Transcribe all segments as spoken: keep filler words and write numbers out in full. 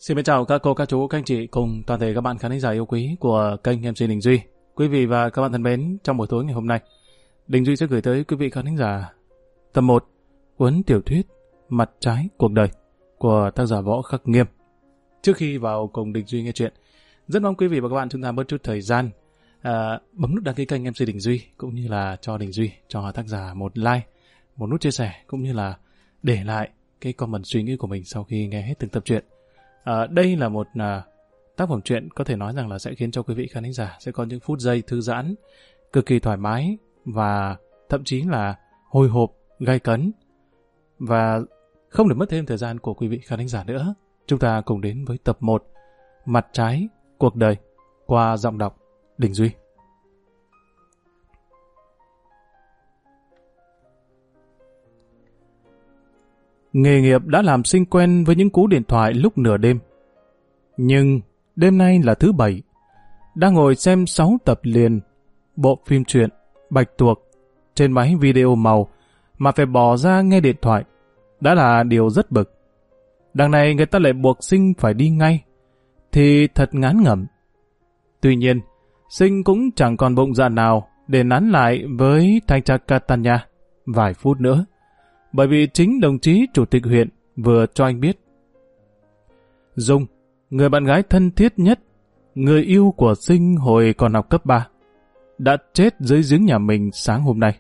Xin chào các cô, các chú, các anh chị cùng toàn thể các bạn khán giả yêu quý của kênh em xê Đình Duy. Quý vị và các bạn thân mến, trong buổi tối ngày hôm nay, Đình Duy sẽ gửi tới quý vị khán giả tập một cuốn tiểu thuyết Mặt trái cuộc đời của tác giả Võ Khắc Nghiêm. Trước khi vào cùng Đình Duy nghe chuyện, rất mong quý vị và các bạn chúng ta bớt chút thời gian à, bấm nút đăng ký kênh em xê Đình Duy, cũng như là cho Đình Duy, cho tác giả một like, một nút chia sẻ, cũng như là để lại cái comment suy nghĩ của mình sau khi nghe hết từng tập truyện. À, đây là một à, tác phẩm truyện có thể nói rằng là sẽ khiến cho quý vị khán giả sẽ có những phút giây thư giãn cực kỳ thoải mái và thậm chí là hồi hộp, gay cấn. Và không để mất thêm thời gian của quý vị khán giả nữa, chúng ta cùng đến với tập một Mặt trái cuộc đời qua giọng đọc Đình Duy. Nghề nghiệp đã làm Sinh quen với những cú điện thoại lúc nửa đêm. Nhưng đêm nay là thứ bảy, đang ngồi xem sáu tập liền bộ phim truyện Bạch Tuộc trên máy video màu mà phải bỏ ra nghe điện thoại đã là điều rất bực. Đằng này người ta lại buộc Sinh phải đi ngay, thì thật ngán ngẩm. Tuy nhiên, Sinh cũng chẳng còn bụng dạ nào để nán lại với thanh tra Catania vài phút nữa, bởi vì chính đồng chí chủ tịch huyện vừa cho anh biết Dung, người bạn gái thân thiết nhất, người yêu của Sinh hồi còn học cấp ba, đã chết dưới giếng nhà mình sáng hôm nay.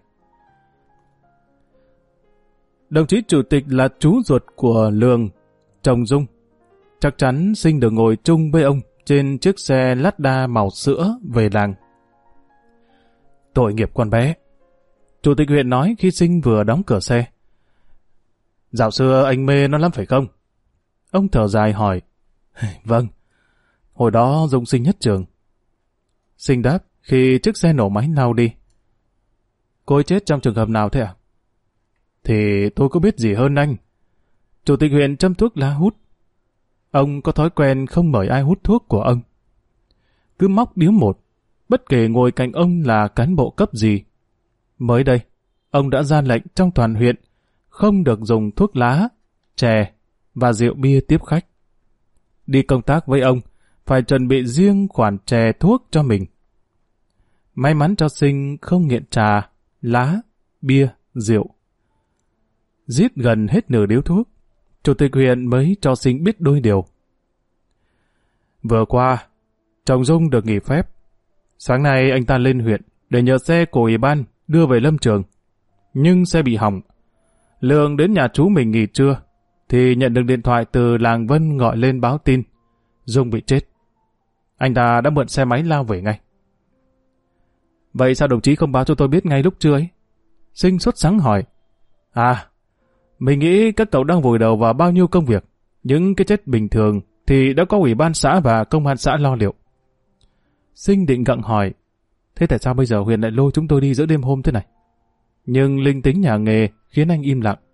Đồng chí chủ tịch là chú ruột của Lường, chồng Dung. Chắc chắn Sinh được ngồi chung với ông trên chiếc xe Lada màu sữa về làng. Tội nghiệp con bé, chủ tịch huyện nói khi Sinh vừa đóng cửa xe. Dạo xưa anh mê nó lắm phải không? Ông thở dài hỏi. Vâng, hồi đó Dung Sinh nhất trường. Sinh đáp khi chiếc xe nổ máy lao đi. Cô ấy chết trong trường hợp nào thế ạ? Thì tôi có biết gì hơn anh. Chủ tịch huyện châm thuốc lá hút. Ông có thói quen không mời ai hút thuốc của ông. Cứ móc điếu một, bất kể ngồi cạnh ông là cán bộ cấp gì. Mới đây, ông đã ra lệnh trong toàn huyện không được dùng thuốc lá, chè và rượu bia tiếp khách. Đi công tác với ông, phải chuẩn bị riêng khoản chè thuốc cho mình. May mắn cho Sinh không nghiện trà, lá, bia, rượu. Giết gần hết nửa điếu thuốc, chủ tịch huyện mới cho Sinh biết đôi điều. Vừa qua, chồng Dung được nghỉ phép. Sáng nay anh ta lên huyện để nhờ xe của ủy ban đưa về lâm trường. Nhưng xe bị hỏng. Lương đến nhà chú mình nghỉ trưa, thì nhận được điện thoại từ làng Vân gọi lên báo tin Dung bị chết. Anh ta đã mượn xe máy lao về ngay. Vậy sao đồng chí không báo cho tôi biết ngay lúc trưa ấy? Sinh sốt sắng hỏi. À, mình nghĩ các cậu đang vùi đầu vào bao nhiêu công việc. Những cái chết bình thường thì đã có ủy ban xã và công an xã lo liệu. Sinh định gặng hỏi. Thế tại sao bây giờ huyện lại lôi chúng tôi đi giữa đêm hôm thế này? Nhưng linh tính nhà nghề khiến anh im lặng.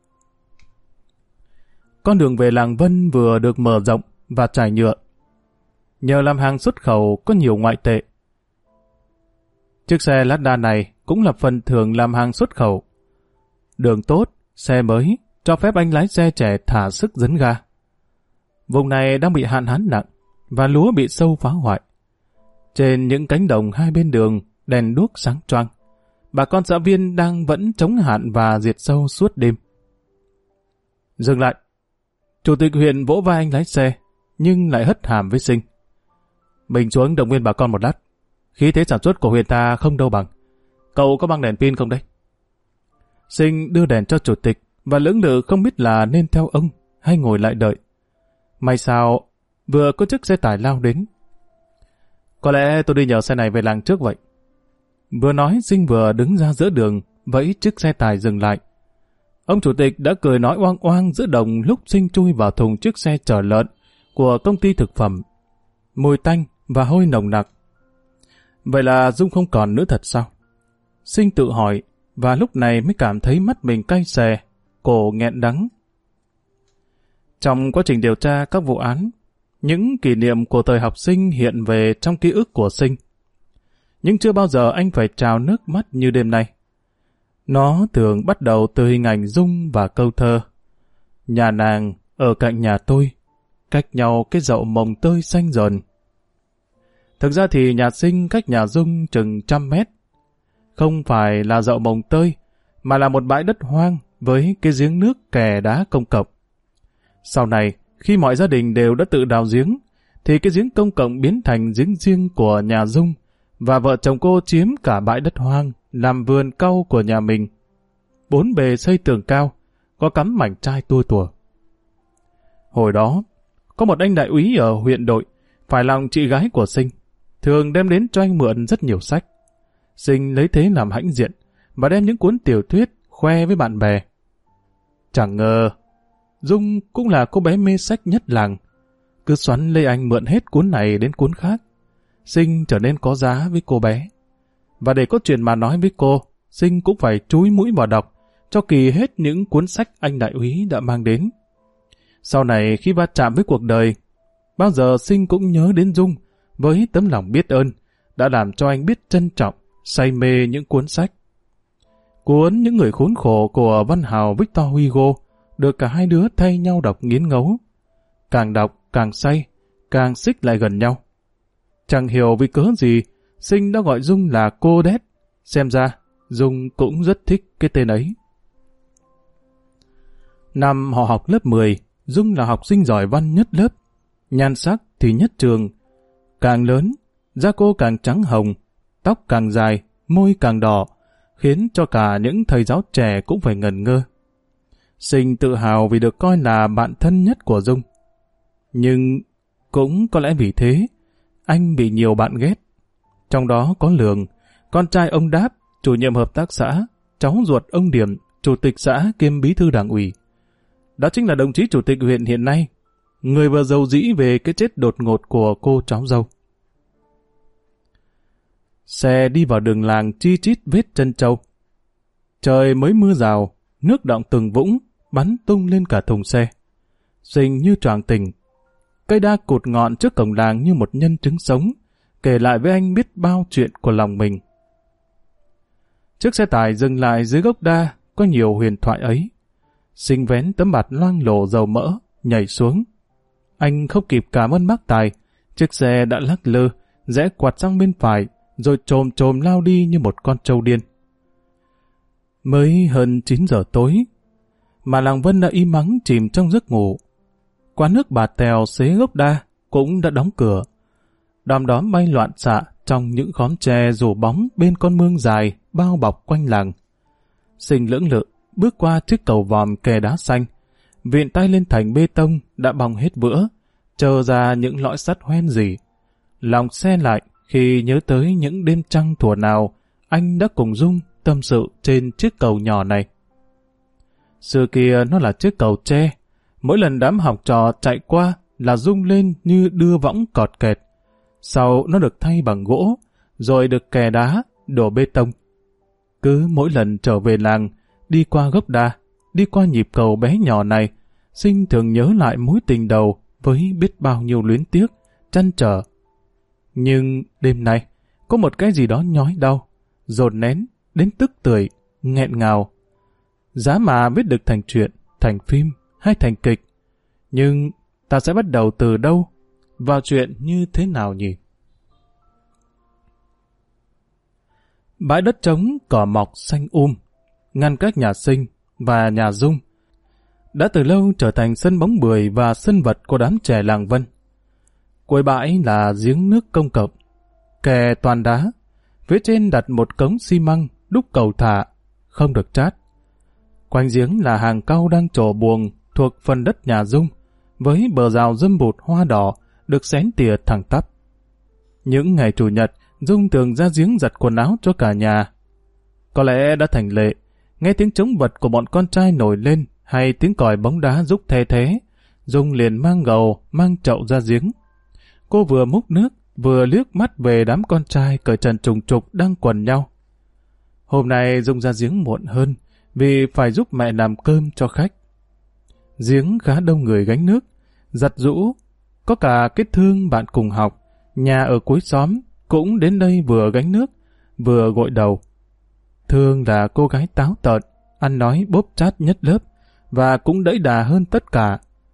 Con đường về làng Vân vừa được mở rộng và trải nhựa. Nhờ làm hàng xuất khẩu có nhiều ngoại tệ. Chiếc xe Lada này cũng là phần thưởng làm hàng xuất khẩu. Đường tốt, xe mới, cho phép anh lái xe trẻ thả sức dấn ga. Vùng này đang bị hạn hán nặng và lúa bị sâu phá hoại. Trên những cánh đồng hai bên đường, đèn đuốc sáng choang. Bà con xã viên đang vẫn chống hạn và diệt sâu suốt đêm. Dừng lại. Chủ tịch huyện vỗ vai anh lái xe, nhưng lại hất hàm với Sinh. Mình xuống động viên bà con một lát. Khí thế sản xuất của huyện ta không đâu bằng. Cậu có băng đèn pin không đây? Sinh đưa đèn cho chủ tịch và lưỡng lự không biết là nên theo ông hay ngồi lại đợi. May sao vừa có chiếc xe tải lao đến. Có lẽ tôi đi nhờ xe này về làng trước vậy. Vừa nói Sinh vừa đứng ra giữa đường, vẫy chiếc xe tải dừng lại. Ông chủ tịch đã cười nói oang oang giữa đồng lúc Sinh chui vào thùng chiếc xe chở lợn của công ty thực phẩm. Mùi tanh và hôi nồng nặc. Vậy là Dung không còn nữa thật sao? Sinh tự hỏi, và lúc này mới cảm thấy mắt mình cay xè, cổ nghẹn đắng. Trong quá trình điều tra các vụ án, những kỷ niệm của thời học sinh hiện về trong ký ức của Sinh. Nhưng chưa bao giờ anh phải trào nước mắt như đêm nay. Nó thường bắt đầu từ hình ảnh Dung và câu thơ. Nhà nàng ở cạnh nhà tôi, cách nhau cái dậu mồng tơi xanh dờn. Thực ra thì nhà Sinh cách nhà Dung chừng trăm mét. Không phải là dậu mồng tơi, mà là một bãi đất hoang với cái giếng nước kè đá công cộng. Sau này, khi mọi gia đình đều đã tự đào giếng, thì cái giếng công cộng biến thành giếng riêng của nhà Dung, và vợ chồng cô chiếm cả bãi đất hoang làm vườn cau của nhà mình. Bốn bề xây tường cao, có cắm mảnh trai tua tủa. Hồi đó, có một anh đại úy ở huyện đội, phải lòng chị gái của Sinh, thường đem đến cho anh mượn rất nhiều sách. Sinh lấy thế làm hãnh diện, và đem những cuốn tiểu thuyết khoe với bạn bè. Chẳng ngờ, Dung cũng là cô bé mê sách nhất làng, cứ xoắn lấy anh mượn hết cuốn này đến cuốn khác. Sinh trở nên có giá với cô bé. Và để có chuyện mà nói với cô, Sinh cũng phải chúi mũi vào đọc, cho kỳ hết những cuốn sách anh đại úy đã mang đến. Sau này khi va chạm với cuộc đời, bao giờ Sinh cũng nhớ đến Dung với tấm lòng biết ơn, đã làm cho anh biết trân trọng, say mê những cuốn sách. Cuốn Những người khốn khổ của văn hào Victor Hugo được cả hai đứa thay nhau đọc nghiến ngấu. Càng đọc càng say, càng xích lại gần nhau. Chẳng hiểu vì cớ gì, Sinh đã gọi Dung là cô đét. Xem ra, Dung cũng rất thích cái tên ấy. Năm họ học lớp mười, Dung là học sinh giỏi văn nhất lớp. Nhan sắc thì nhất trường. Càng lớn, da cô càng trắng hồng, tóc càng dài, môi càng đỏ, khiến cho cả những thầy giáo trẻ cũng phải ngẩn ngơ. Sinh tự hào vì được coi là bạn thân nhất của Dung. Nhưng cũng có lẽ vì thế, anh bị nhiều bạn ghét. Trong đó có Lường, con trai ông Đáp, chủ nhiệm hợp tác xã, cháu ruột ông Điểm, chủ tịch xã kiêm bí thư đảng ủy. Đó chính là đồng chí chủ tịch huyện hiện nay, người vừa giàu dĩ về cái chết đột ngột của cô cháu dâu. Xe đi vào đường làng chi chít vết chân trâu. Trời mới mưa rào, nước đọng từng vũng, bắn tung lên cả thùng xe. Sinh như choàng tỉnh. Cây đa cụt ngọn trước cổng làng như một nhân chứng sống, kể lại với anh biết bao chuyện của lòng mình. Chiếc xe tải dừng lại dưới gốc đa, có nhiều huyền thoại ấy. Sinh vén tấm bạt loang lổ dầu mỡ, nhảy xuống. Anh không kịp cảm ơn bác tài, chiếc xe đã lắc lư, rẽ quạt sang bên phải, rồi chồm chồm lao đi như một con trâu điên. Mới hơn chín giờ tối, mà làng Vân đã im ắng chìm trong giấc ngủ. Quán nước Bà Tèo xế gốc đa cũng đã đóng cửa. Đom đóm bay loạn xạ trong những khóm tre rủ bóng bên con mương dài bao bọc quanh làng. Sinh lưỡng lự bước qua chiếc cầu vòm kè đá xanh, viện tay lên thành bê tông đã bong hết vữa, trơ ra những lõi sắt hoen rỉ. Lòng se lại khi nhớ tới những đêm trăng thuở nào anh đã cùng Dung tâm sự trên chiếc cầu nhỏ này. Xưa kia nó là chiếc cầu tre, mỗi lần đám học trò chạy qua là rung lên như đưa võng cọt kẹt. Sau nó được thay bằng gỗ, rồi được kè đá, đổ bê tông. Cứ mỗi lần trở về làng, đi qua gốc đa, đi qua nhịp cầu bé nhỏ này, Sinh thường nhớ lại mối tình đầu với biết bao nhiêu luyến tiếc, trăn trở. Nhưng đêm nay, có một cái gì đó nhói đau, dồn nén, đến tức tưởi, nghẹn ngào. Giá mà viết được thành truyện, thành phim hay thành kịch, nhưng ta sẽ bắt đầu từ đâu, vào chuyện như thế nào nhỉ? Bãi đất trống cỏ mọc xanh um, ngăn cách nhà Sinh và nhà Dung, đã từ lâu trở thành sân bóng bưởi và sân vật của đám trẻ làng Vân. Cuối bãi là giếng nước công cộng, kè toàn đá, phía trên đặt một cống xi măng đúc cầu thả, không được trát. Quanh giếng là hàng cau đang trổ buồng thuộc phần đất nhà Dung, với bờ rào râm bụt hoa đỏ được xén tỉa thẳng tắp. Những ngày chủ nhật, Dung thường ra giếng giặt quần áo cho cả nhà. Có lẽ đã thành lệ, nghe tiếng trống vật của bọn con trai nổi lên hay tiếng còi bóng đá rúc the thế, Dung liền mang gầu, mang chậu ra giếng. Cô vừa múc nước, vừa liếc mắt về đám con trai cởi trần trùng trục đang quần nhau. Hôm nay Dung ra giếng muộn hơn, vì phải giúp mẹ làm cơm cho khách. Giếng khá đông người gánh nước, giặt giũ, có cả Kết Thương bạn cùng học, nhà ở cuối xóm, cũng đến đây vừa gánh nước, vừa gội đầu. Thương là cô gái táo tợn, ăn nói bốp chát nhất lớp, và cũng đẫy đà hơn tất cả.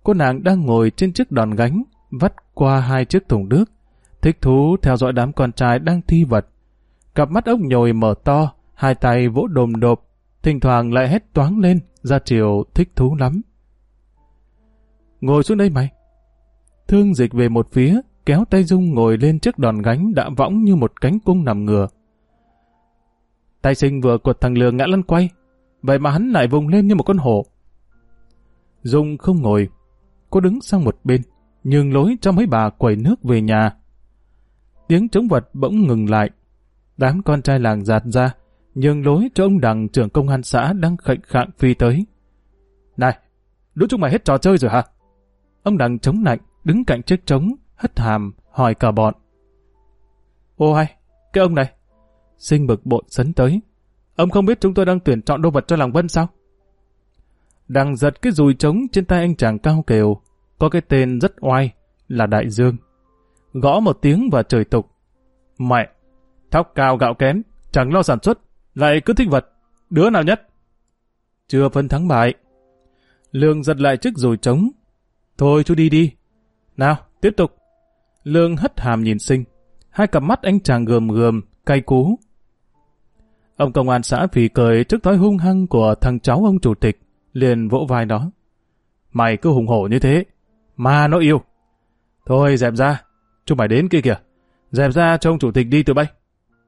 cô nàng đang ngồi trên chiếc đòn gánh, vắt qua hai chiếc thùng nước, thích thú theo dõi đám con trai đang thi vật. Cặp mắt ốc nhồi mở to, hai tay vỗ đồm độp, thỉnh thoảng lại hét toáng lên, ra chiều thích thú lắm. Ngồi xuống đây mày. Thương dịch về một phía, kéo tay Dung ngồi lên chiếc đòn gánh đã võng như một cánh cung nằm ngửa. Tay Sinh vừa quật thằng Lường ngã lăn quay, vậy mà hắn lại vùng lên như một con hổ. Dung không ngồi, cô đứng sang một bên, nhường lối cho mấy bà quẩy nước về nhà. Tiếng trống vật bỗng ngừng lại. Đám con trai làng dạt ra, nhường lối cho ông Đằng trưởng công an xã đang khệnh khạng phi tới. Này, đứa chúng mày hết trò chơi rồi hả? Ông Đằng chống nạnh, đứng cạnh chiếc trống, hất hàm, hỏi cả bọn. Ô hay, cái ông này. Sinh bực bội sấn tới. Ông không biết chúng tôi đang tuyển chọn đô vật cho làng Vân sao? Đằng giật cái dùi trống trên tay anh chàng cao kèo, có cái tên rất oai, là Đại Dương. Gõ một tiếng và chửi tục. Mẹ, thóc cao gạo kén, chẳng lo sản xuất, lại cứ thích vật. Đứa nào nhất? Chưa phân thắng bại. Lương giật lại chiếc dùi trống. Thôi chú đi đi. Nào, tiếp tục. Lương hất hàm nhìn Sinh. Hai cặp mắt anh chàng gườm gườm, cay cú. Ông công an xã phì cười trước thói hung hăng của thằng cháu ông chủ tịch, liền vỗ vai nó. Mày cứ hùng hổ như thế, mà nó yêu. Thôi dẹp ra, chúng mày đến kia kìa. Dẹp ra cho ông chủ tịch đi từ bay.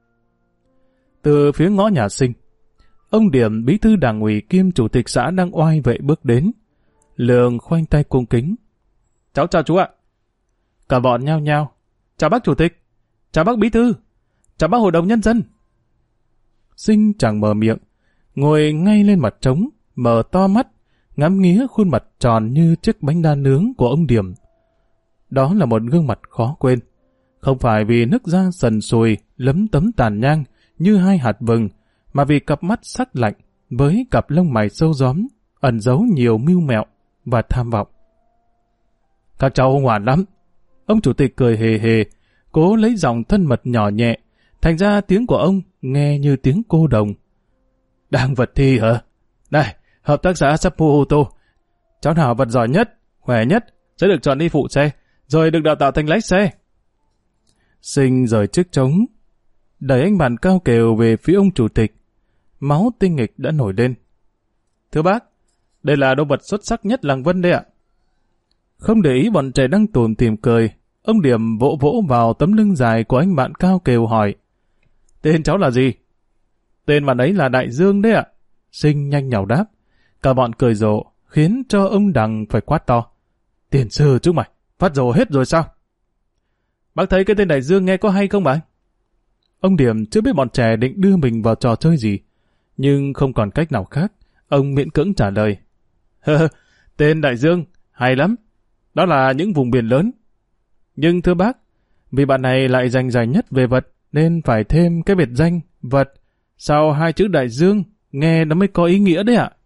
Từ phía ngõ nhà Sinh, ông Điểm bí thư đảng ủy kiêm chủ tịch xã đang oai vệ bước đến. Lương khoanh tay cung kính. Cháu chào chú ạ. Cả bọn nhao nhao. Chào bác chủ tịch. Chào bác bí thư. Chào bác hội đồng nhân dân. Sinh chẳng mở miệng, ngồi ngay lên mặt trống, mở to mắt, ngắm nghía khuôn mặt tròn như chiếc bánh đa nướng của ông Điểm. Đó là một gương mặt khó quên. Không phải vì nức da sần sùi, lấm tấm tàn nhang như hai hạt vừng, mà vì cặp mắt sắc lạnh với cặp lông mày sâu gióm, ẩn giấu nhiều mưu mẹo và tham vọng. Các cháu ngoan lắm. Ông chủ tịch cười hề hề, cố lấy giọng thân mật nhỏ nhẹ, thành ra tiếng của ông nghe như tiếng cô đồng. Đang vật thi hả? Này, hợp tác xã sắp mua ô tô. Cháu nào vật giỏi nhất, khỏe nhất, sẽ được chọn đi phụ xe, rồi được đào tạo thành lái xe. Sinh rời chiếc trống, đẩy anh bạn cao kèo về phía ông chủ tịch. Máu tinh nghịch đã nổi lên. Thưa bác, đây là đồ vật xuất sắc nhất làng Vân đây ạ. Không để ý bọn trẻ đang tủm tỉm cười, ông Điểm vỗ vỗ vào tấm lưng dài của anh bạn cao kèo hỏi. Tên cháu là gì? Tên bạn ấy là Đại Dương đấy ạ. Sinh nhanh nhảu đáp. Cả bọn cười rộ, khiến cho ông Đằng phải quát to. Tiền sư chú mày, phát rồ hết rồi sao? Bác thấy cái tên Đại Dương nghe có hay không bạn? Ông Điểm chưa biết bọn trẻ định đưa mình vào trò chơi gì, nhưng không còn cách nào khác, ông miễn cưỡng trả lời. Hơ, tên Đại Dương, hay lắm. Đó là những vùng biển lớn. Nhưng thưa bác, vì bạn này lại giành giải nhất về vật, nên phải thêm cái biệt danh vật sau hai chữ Đại Dương, nghe nó mới có ý nghĩa đấy ạ.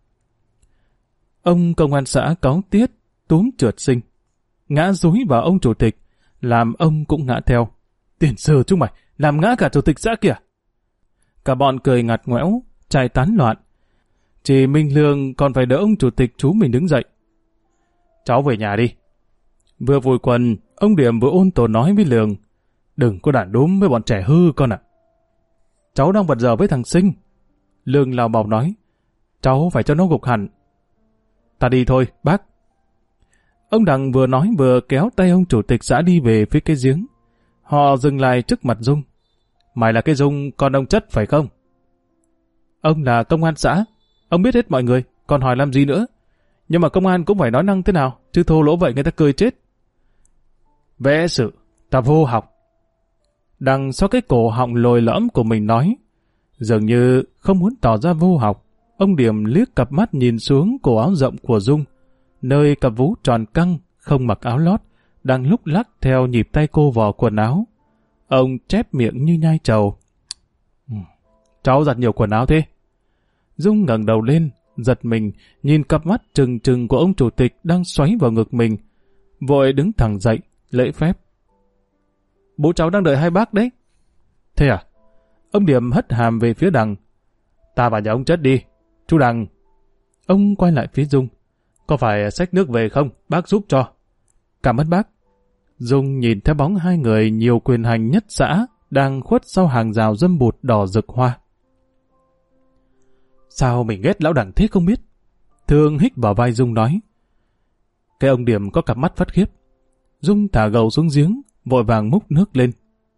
Ông công an xã cáu tiết, túm trượt Sinh, ngã dúi vào ông chủ tịch, làm ông cũng ngã theo. Tiền sư chúng mày, làm ngã cả chủ tịch xã kìa. Cả bọn cười ngặt ngoẽo, chạy tán loạn. Chỉ Minh Lương còn phải đỡ ông chủ tịch chú mình đứng dậy. Cháu về nhà đi. Vừa vùi quần, ông Điểm vừa ôn tồn nói với Lương. Đừng có đản đúm với bọn trẻ hư con ạ. Cháu đang vật dở với thằng Sinh. Lương lào bào nói. Cháu phải cho nó gục hẳn. Ta đi thôi, bác. Ông Đằng vừa nói vừa kéo tay ông chủ tịch xã đi về phía cái giếng. Họ dừng lại trước mặt Dung. Mày là cái Dung con ông Chất phải không? Ông là công an xã. Ông biết hết mọi người, còn hỏi làm gì nữa. Nhưng mà công an cũng phải nói năng thế nào, chứ thô lỗ vậy người ta cười chết. Vẽ sự, ta vô học. Đằng sau cái cổ họng lồi lõm của mình nói, dường như không muốn tỏ ra vô học. Ông Điểm liếc cặp mắt nhìn xuống cổ áo rộng của Dung, nơi cặp vú tròn căng, không mặc áo lót, đang lúc lắc theo nhịp tay cô vò quần áo. Ông chép miệng như nhai trầu. Cháu giặt nhiều quần áo thế? Dung ngẩng đầu lên, giật mình, nhìn cặp mắt trừng trừng của ông chủ tịch đang xoáy vào ngực mình. Vội đứng thẳng dậy, lễ phép. Bố cháu đang đợi hai bác đấy. Thế à? Ông Điểm hất hàm về phía Đằng. Ta vào nhà ông Chất đi. Chú Đằng. Ông quay lại phía Dung. Có phải xách nước về không? Bác giúp cho. Cảm ơn bác. Dung nhìn theo bóng hai người nhiều quyền hành nhất xã đang khuất sau hàng rào dâm bụt đỏ rực hoa. Sao mình ghét lão đẳng thế không biết? Thương hít vào vai Dung nói. Cái ông Điểm có cặp mắt phát khiếp. Dung thả gầu xuống giếng, vội vàng múc nước lên.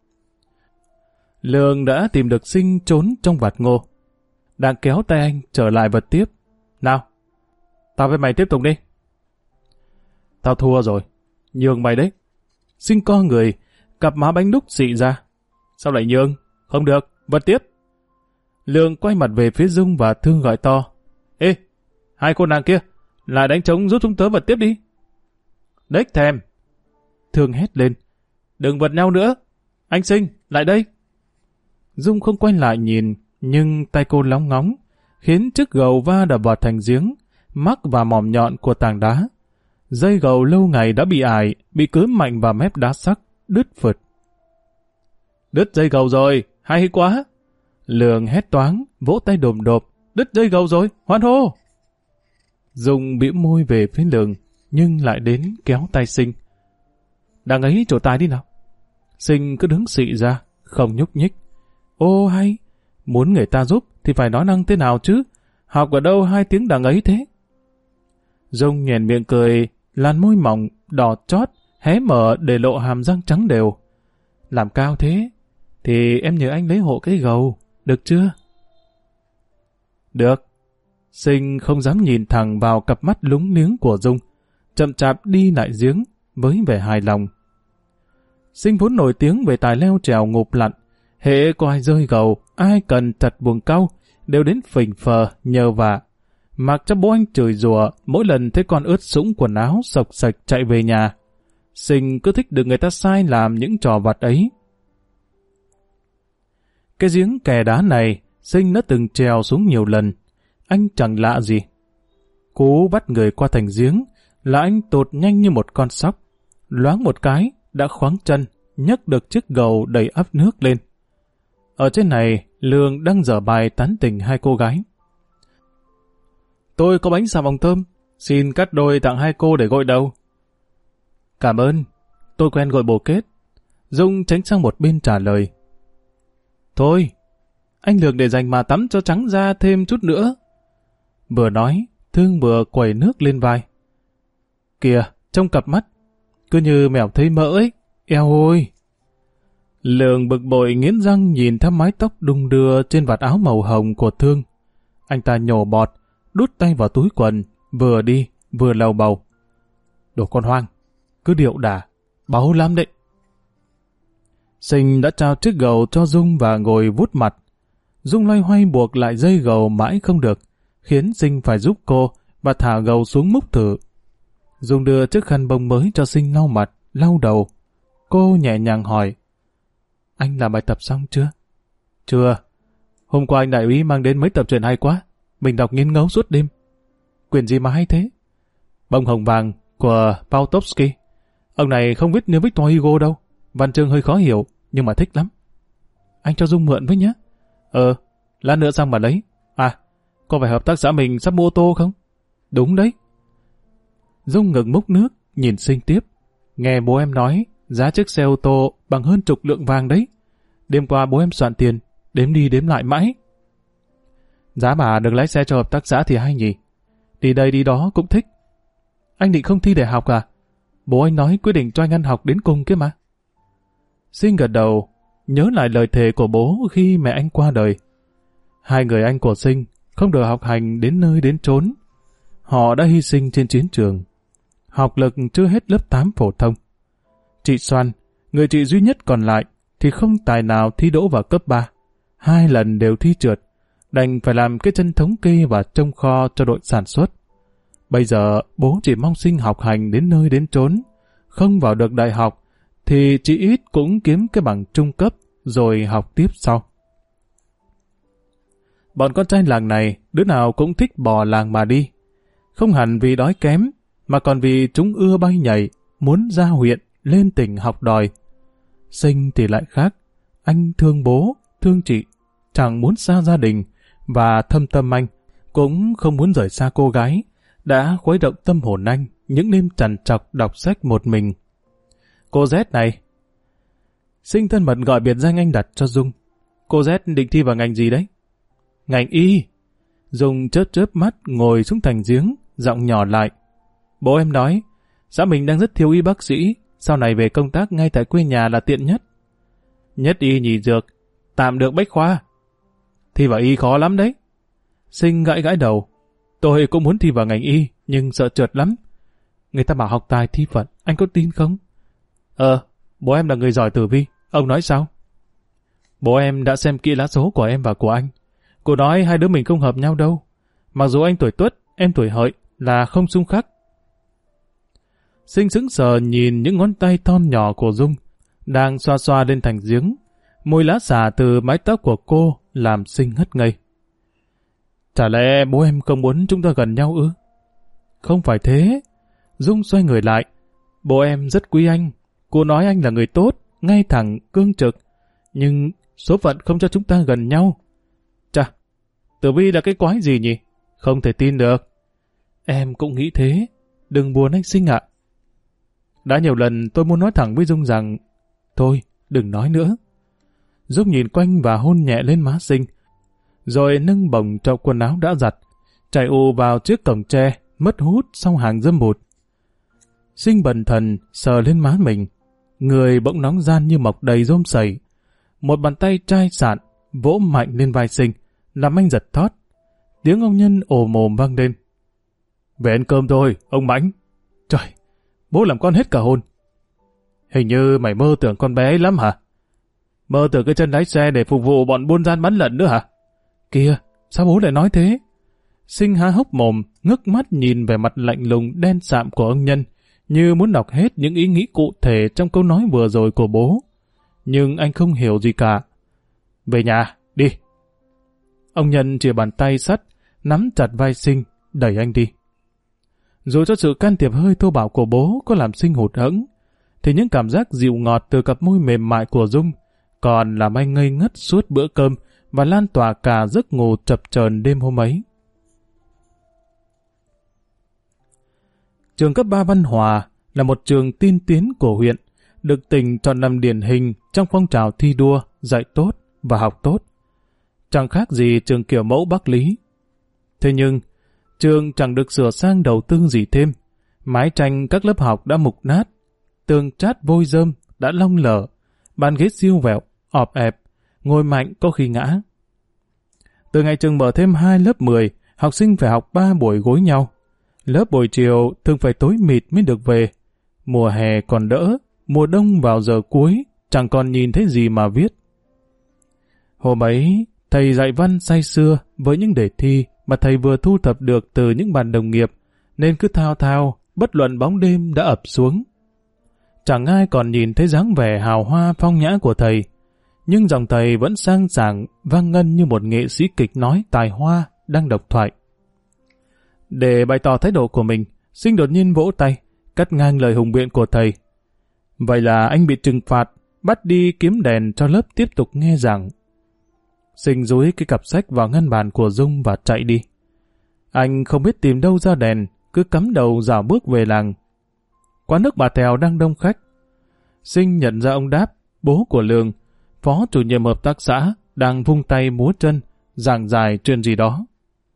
Lương đã tìm được Sinh trốn trong vạt ngô. Đang kéo tay anh trở lại vật tiếp. Nào, tao với mày tiếp tục đi. Tao thua rồi, nhường mày đấy. Sinh co người, cặp má bánh đúc xị ra. Sao lại nhường? Không được, vật tiếp. Lương quay mặt về phía Dung và Thương gọi to. Ê, hai cô nàng kia, lại đánh trống giúp chúng tớ vật tiếp đi. Đếch thèm. Thương hét lên. Đừng vật nhau nữa. Anh Sinh, lại đây. Dung không quay lại nhìn, nhưng tay cô lóng ngóng, khiến chiếc gầu va đập vào thành giếng, mắc vào mỏm nhọn của tảng đá. Dây gầu lâu ngày đã bị ải, bị cứa mạnh vào mép đá sắc, đứt phượt. Đứt dây gầu rồi, hay quá. Lương hét toáng, vỗ tay đồm đột. Đứt dây gầu rồi, hoan hô. Dung bĩu môi về phía Lương, nhưng lại đến kéo tay Sinh. Đằng ấy trổ tài đi nào. Sinh cứ đứng xị ra, không nhúc nhích. Ô hay, muốn người ta giúp thì phải nói năng thế nào chứ? Học ở đâu hai tiếng đằng ấy thế? Dung nhoẻn miệng cười, làn môi mỏng, đỏ chót, hé mở để lộ hàm răng trắng đều. Làm cao thế, thì em nhờ anh lấy hộ cái gầu, được chưa? Được. Sinh không dám nhìn thẳng vào cặp mắt lúng liếng của Dung, chậm chạp đi lại giếng với vẻ hài lòng. Sinh vốn nổi tiếng về tài leo trèo ngụp lặn, hễ có ai rơi gầu, ai cần chặt buồng cau, đều đến phình phờ nhờ vả. Mặc cho bố anh chửi rủa mỗi lần thấy con ướt sũng quần áo sộc sạch chạy về nhà. Sinh cứ thích được người ta sai làm những trò vặt ấy. Cái giếng kè đá này, Sinh đã từng trèo xuống nhiều lần. Anh chẳng lạ gì. Cú bắt người qua thành giếng là anh tụt nhanh như một con sóc. Loáng một cái, đã khoáng chân, nhấc được chiếc gầu đầy ắp nước lên. Ở trên này, Lương đang dở bài tán tỉnh hai cô gái. Tôi có bánh xà phòng thơm, xin cắt đôi tặng hai cô để gội đầu. Cảm ơn, tôi quen gội bồ kết. Dung tránh sang một bên trả lời. Thôi, anh Lương để dành mà tắm cho trắng da thêm chút nữa. Vừa nói, Thương vừa quẩy nước lên vai. Kìa, trong cặp mắt, cứ như mèo thấy mỡ ấy, eo ôi. Lương bực bội nghiến răng nhìn theo mái tóc đung đưa trên vạt áo màu hồng của Thương. Anh ta nhổ bọt, đút tay vào túi quần, vừa đi, vừa lầu bầu. Đồ con hoang, cứ điệu đà, báu lắm đấy. Sinh đã trao chiếc gầu cho Dung và ngồi vút mặt. Dung loay hoay buộc lại dây gầu mãi không được, khiến Sinh phải giúp cô và thả gầu xuống múc thử. Dung đưa chiếc khăn bông mới cho Sinh lau mặt, lau đầu. Cô nhẹ nhàng hỏi. Anh làm bài tập xong chưa? Chưa. Hôm qua anh đại úy mang đến mấy tập truyện hay quá. Mình đọc nghiến ngấu suốt đêm. Quyển gì mà hay thế? Bông hồng vàng của Pautovsky. Ông này không viết như Victor Hugo đâu. Văn chương hơi khó hiểu, nhưng mà thích lắm. Anh cho Dung mượn với nhé. Ờ, lát nữa sang mà lấy. À, có phải hợp tác xã mình sắp mua ô tô không? Đúng đấy. Dung ngừng múc nước, nhìn Sinh tiếp. Nghe bố em nói, giá chiếc xe ô tô bằng hơn chục lượng vàng đấy. Đêm qua bố em soạn tiền, đếm đi đếm lại mãi. Giá mà được lái xe cho hợp tác xã thì hay nhỉ? Đi đây đi đó cũng thích. Anh định không thi đại học à? Bố anh nói quyết định cho anh ăn học đến cùng kia mà. Sinh gật đầu, nhớ lại lời thề của bố khi mẹ anh qua đời. Hai người anh của Sinh không được học hành đến nơi đến chốn. Họ đã hy sinh trên chiến trường. Học lực chưa hết lớp tám phổ thông. Chị Soan, người chị duy nhất còn lại, thì không tài nào thi đỗ vào cấp ba. Hai lần đều thi trượt, đành phải làm cái chân thống kê và trông kho cho đội sản xuất. Bây giờ bố chỉ mong Sinh học hành đến nơi đến chốn. Không vào được đại học, thì chỉ ít cũng kiếm cái bằng trung cấp, rồi học tiếp sau. Bọn con trai làng này, đứa nào cũng thích bò làng mà đi. Không hẳn vì đói kém, mà còn vì chúng ưa bay nhảy, muốn ra huyện, lên tỉnh học đòi. Sinh thì lại khác. Anh thương bố, thương chị, chẳng muốn xa gia đình, và thâm tâm anh cũng không muốn rời xa cô gái, đã khuấy động tâm hồn anh những đêm trằn trọc đọc sách một mình. Cô Z này. Sinh thân mật gọi biệt danh anh đặt cho Dung. Cô Z định thi vào ngành gì đấy? Ngành y. Dung chớp chớp mắt ngồi xuống thành giếng, giọng nhỏ lại. Bố em nói, xã mình đang rất thiếu y bác sĩ, sau này về công tác ngay tại quê nhà là tiện nhất. Nhất y nhì dược, tạm được bách khoa. Thi vào y khó lắm đấy. Sinh gãi gãi đầu. Tôi cũng muốn thi vào ngành y, nhưng sợ trượt lắm. Người ta bảo học tài thi phận, anh có tin không? Ờ, bố em là người giỏi tử vi, ông nói sao? Bố em đã xem kỹ lá số của em và của anh. Cô nói hai đứa mình không hợp nhau đâu. Mặc dù anh tuổi Tuất, em tuổi Hợi, là không xung khắc. Sinh sững sờ nhìn những ngón tay thon nhỏ của Dung, đang xoa xoa lên thành giếng. Mùi lá xả từ mái tóc của cô làm Sinh ngất ngây. Chả lẽ bố em không muốn chúng ta gần nhau ư? Không phải thế. Dung xoay người lại. Bố em rất quý anh. Cô nói anh là người tốt, ngay thẳng, cương trực. Nhưng số phận không cho chúng ta gần nhau. Chà, tử vi là cái quái gì nhỉ? Không thể tin được. Em cũng nghĩ thế. Đừng buồn anh Sinh ạ. Đã nhiều lần tôi muốn nói thẳng với Dung rằng thôi, đừng nói nữa. Dung nhìn quanh và hôn nhẹ lên má Sinh, rồi nâng bồng trậu quần áo đã giặt, chạy ù vào chiếc cổng tre, mất hút sau hàng dâm bụt. Sinh bần thần sờ lên má mình, người bỗng nóng gian như mọc đầy rôm sầy. Một bàn tay chai sạn vỗ mạnh lên vai Sinh, làm anh giật thót. Tiếng ông Nhân ồ mồm vang lên. Về ăn cơm thôi, ông Mãnh. Trời, bố làm con hết cả hồn. Hình như mày mơ tưởng con bé ấy lắm hả? Mơ tưởng cái chân lái xe để phục vụ bọn buôn gian bán lận nữa hả? Kìa, sao bố lại nói thế? Sinh há hốc mồm, ngước mắt nhìn về mặt lạnh lùng đen sạm của ông Nhân, như muốn đọc hết những ý nghĩ cụ thể trong câu nói vừa rồi của bố. Nhưng anh không hiểu gì cả. Về nhà, đi. Ông Nhân chìa bàn tay sắt, nắm chặt vai Sinh, đẩy anh đi. Dù cho sự can thiệp hơi thô bạo của bố có làm Sinh hụt hẫng, thì những cảm giác dịu ngọt từ cặp môi mềm mại của Dung còn làm anh ngây ngất suốt bữa cơm và lan tỏa cả giấc ngủ chập chờn đêm hôm ấy. Trường cấp ba Văn Hòa là một trường tiên tiến của huyện, được tỉnh chọn làm điển hình trong phong trào thi đua, dạy tốt và học tốt. Chẳng khác gì trường kiểu mẫu Bắc Lý. Thế nhưng, trường chẳng được sửa sang đầu tư gì thêm. Mái tranh các lớp học đã mục nát, tường chát vôi rơm đã long lở, bàn ghế siêu vẹo, ọp ẹp, ngồi mạnh có khi ngã. Từ ngày trường mở thêm hai lớp mười, học sinh phải học ba buổi gối nhau. Lớp buổi chiều thường phải tối mịt mới được về. Mùa hè còn đỡ, mùa đông vào giờ cuối, chẳng còn nhìn thấy gì mà viết. Hôm ấy, thầy dạy văn say sưa với những đề thi mà thầy vừa thu thập được từ những bạn đồng nghiệp, nên cứ thao thao, bất luận bóng đêm đã ập xuống. Chẳng ai còn nhìn thấy dáng vẻ hào hoa phong nhã của thầy, nhưng giọng thầy vẫn sang sảng, vang ngân như một nghệ sĩ kịch nói tài hoa đang độc thoại. Để bày tỏ thái độ của mình, Sinh đột nhiên vỗ tay, cắt ngang lời hùng biện của thầy. Vậy là anh bị trừng phạt, bắt đi kiếm đèn cho lớp tiếp tục nghe giảng. Sinh dúi cái cặp sách vào ngăn bàn của Dung và chạy đi. Anh không biết tìm đâu ra đèn, cứ cắm đầu dạo bước về làng. Quán nước bà Thèo đang đông khách. Sinh nhận ra ông Đáp, bố của Lương, phó chủ nhiệm hợp tác xã, đang vung tay múa chân, giảng giải chuyện gì đó.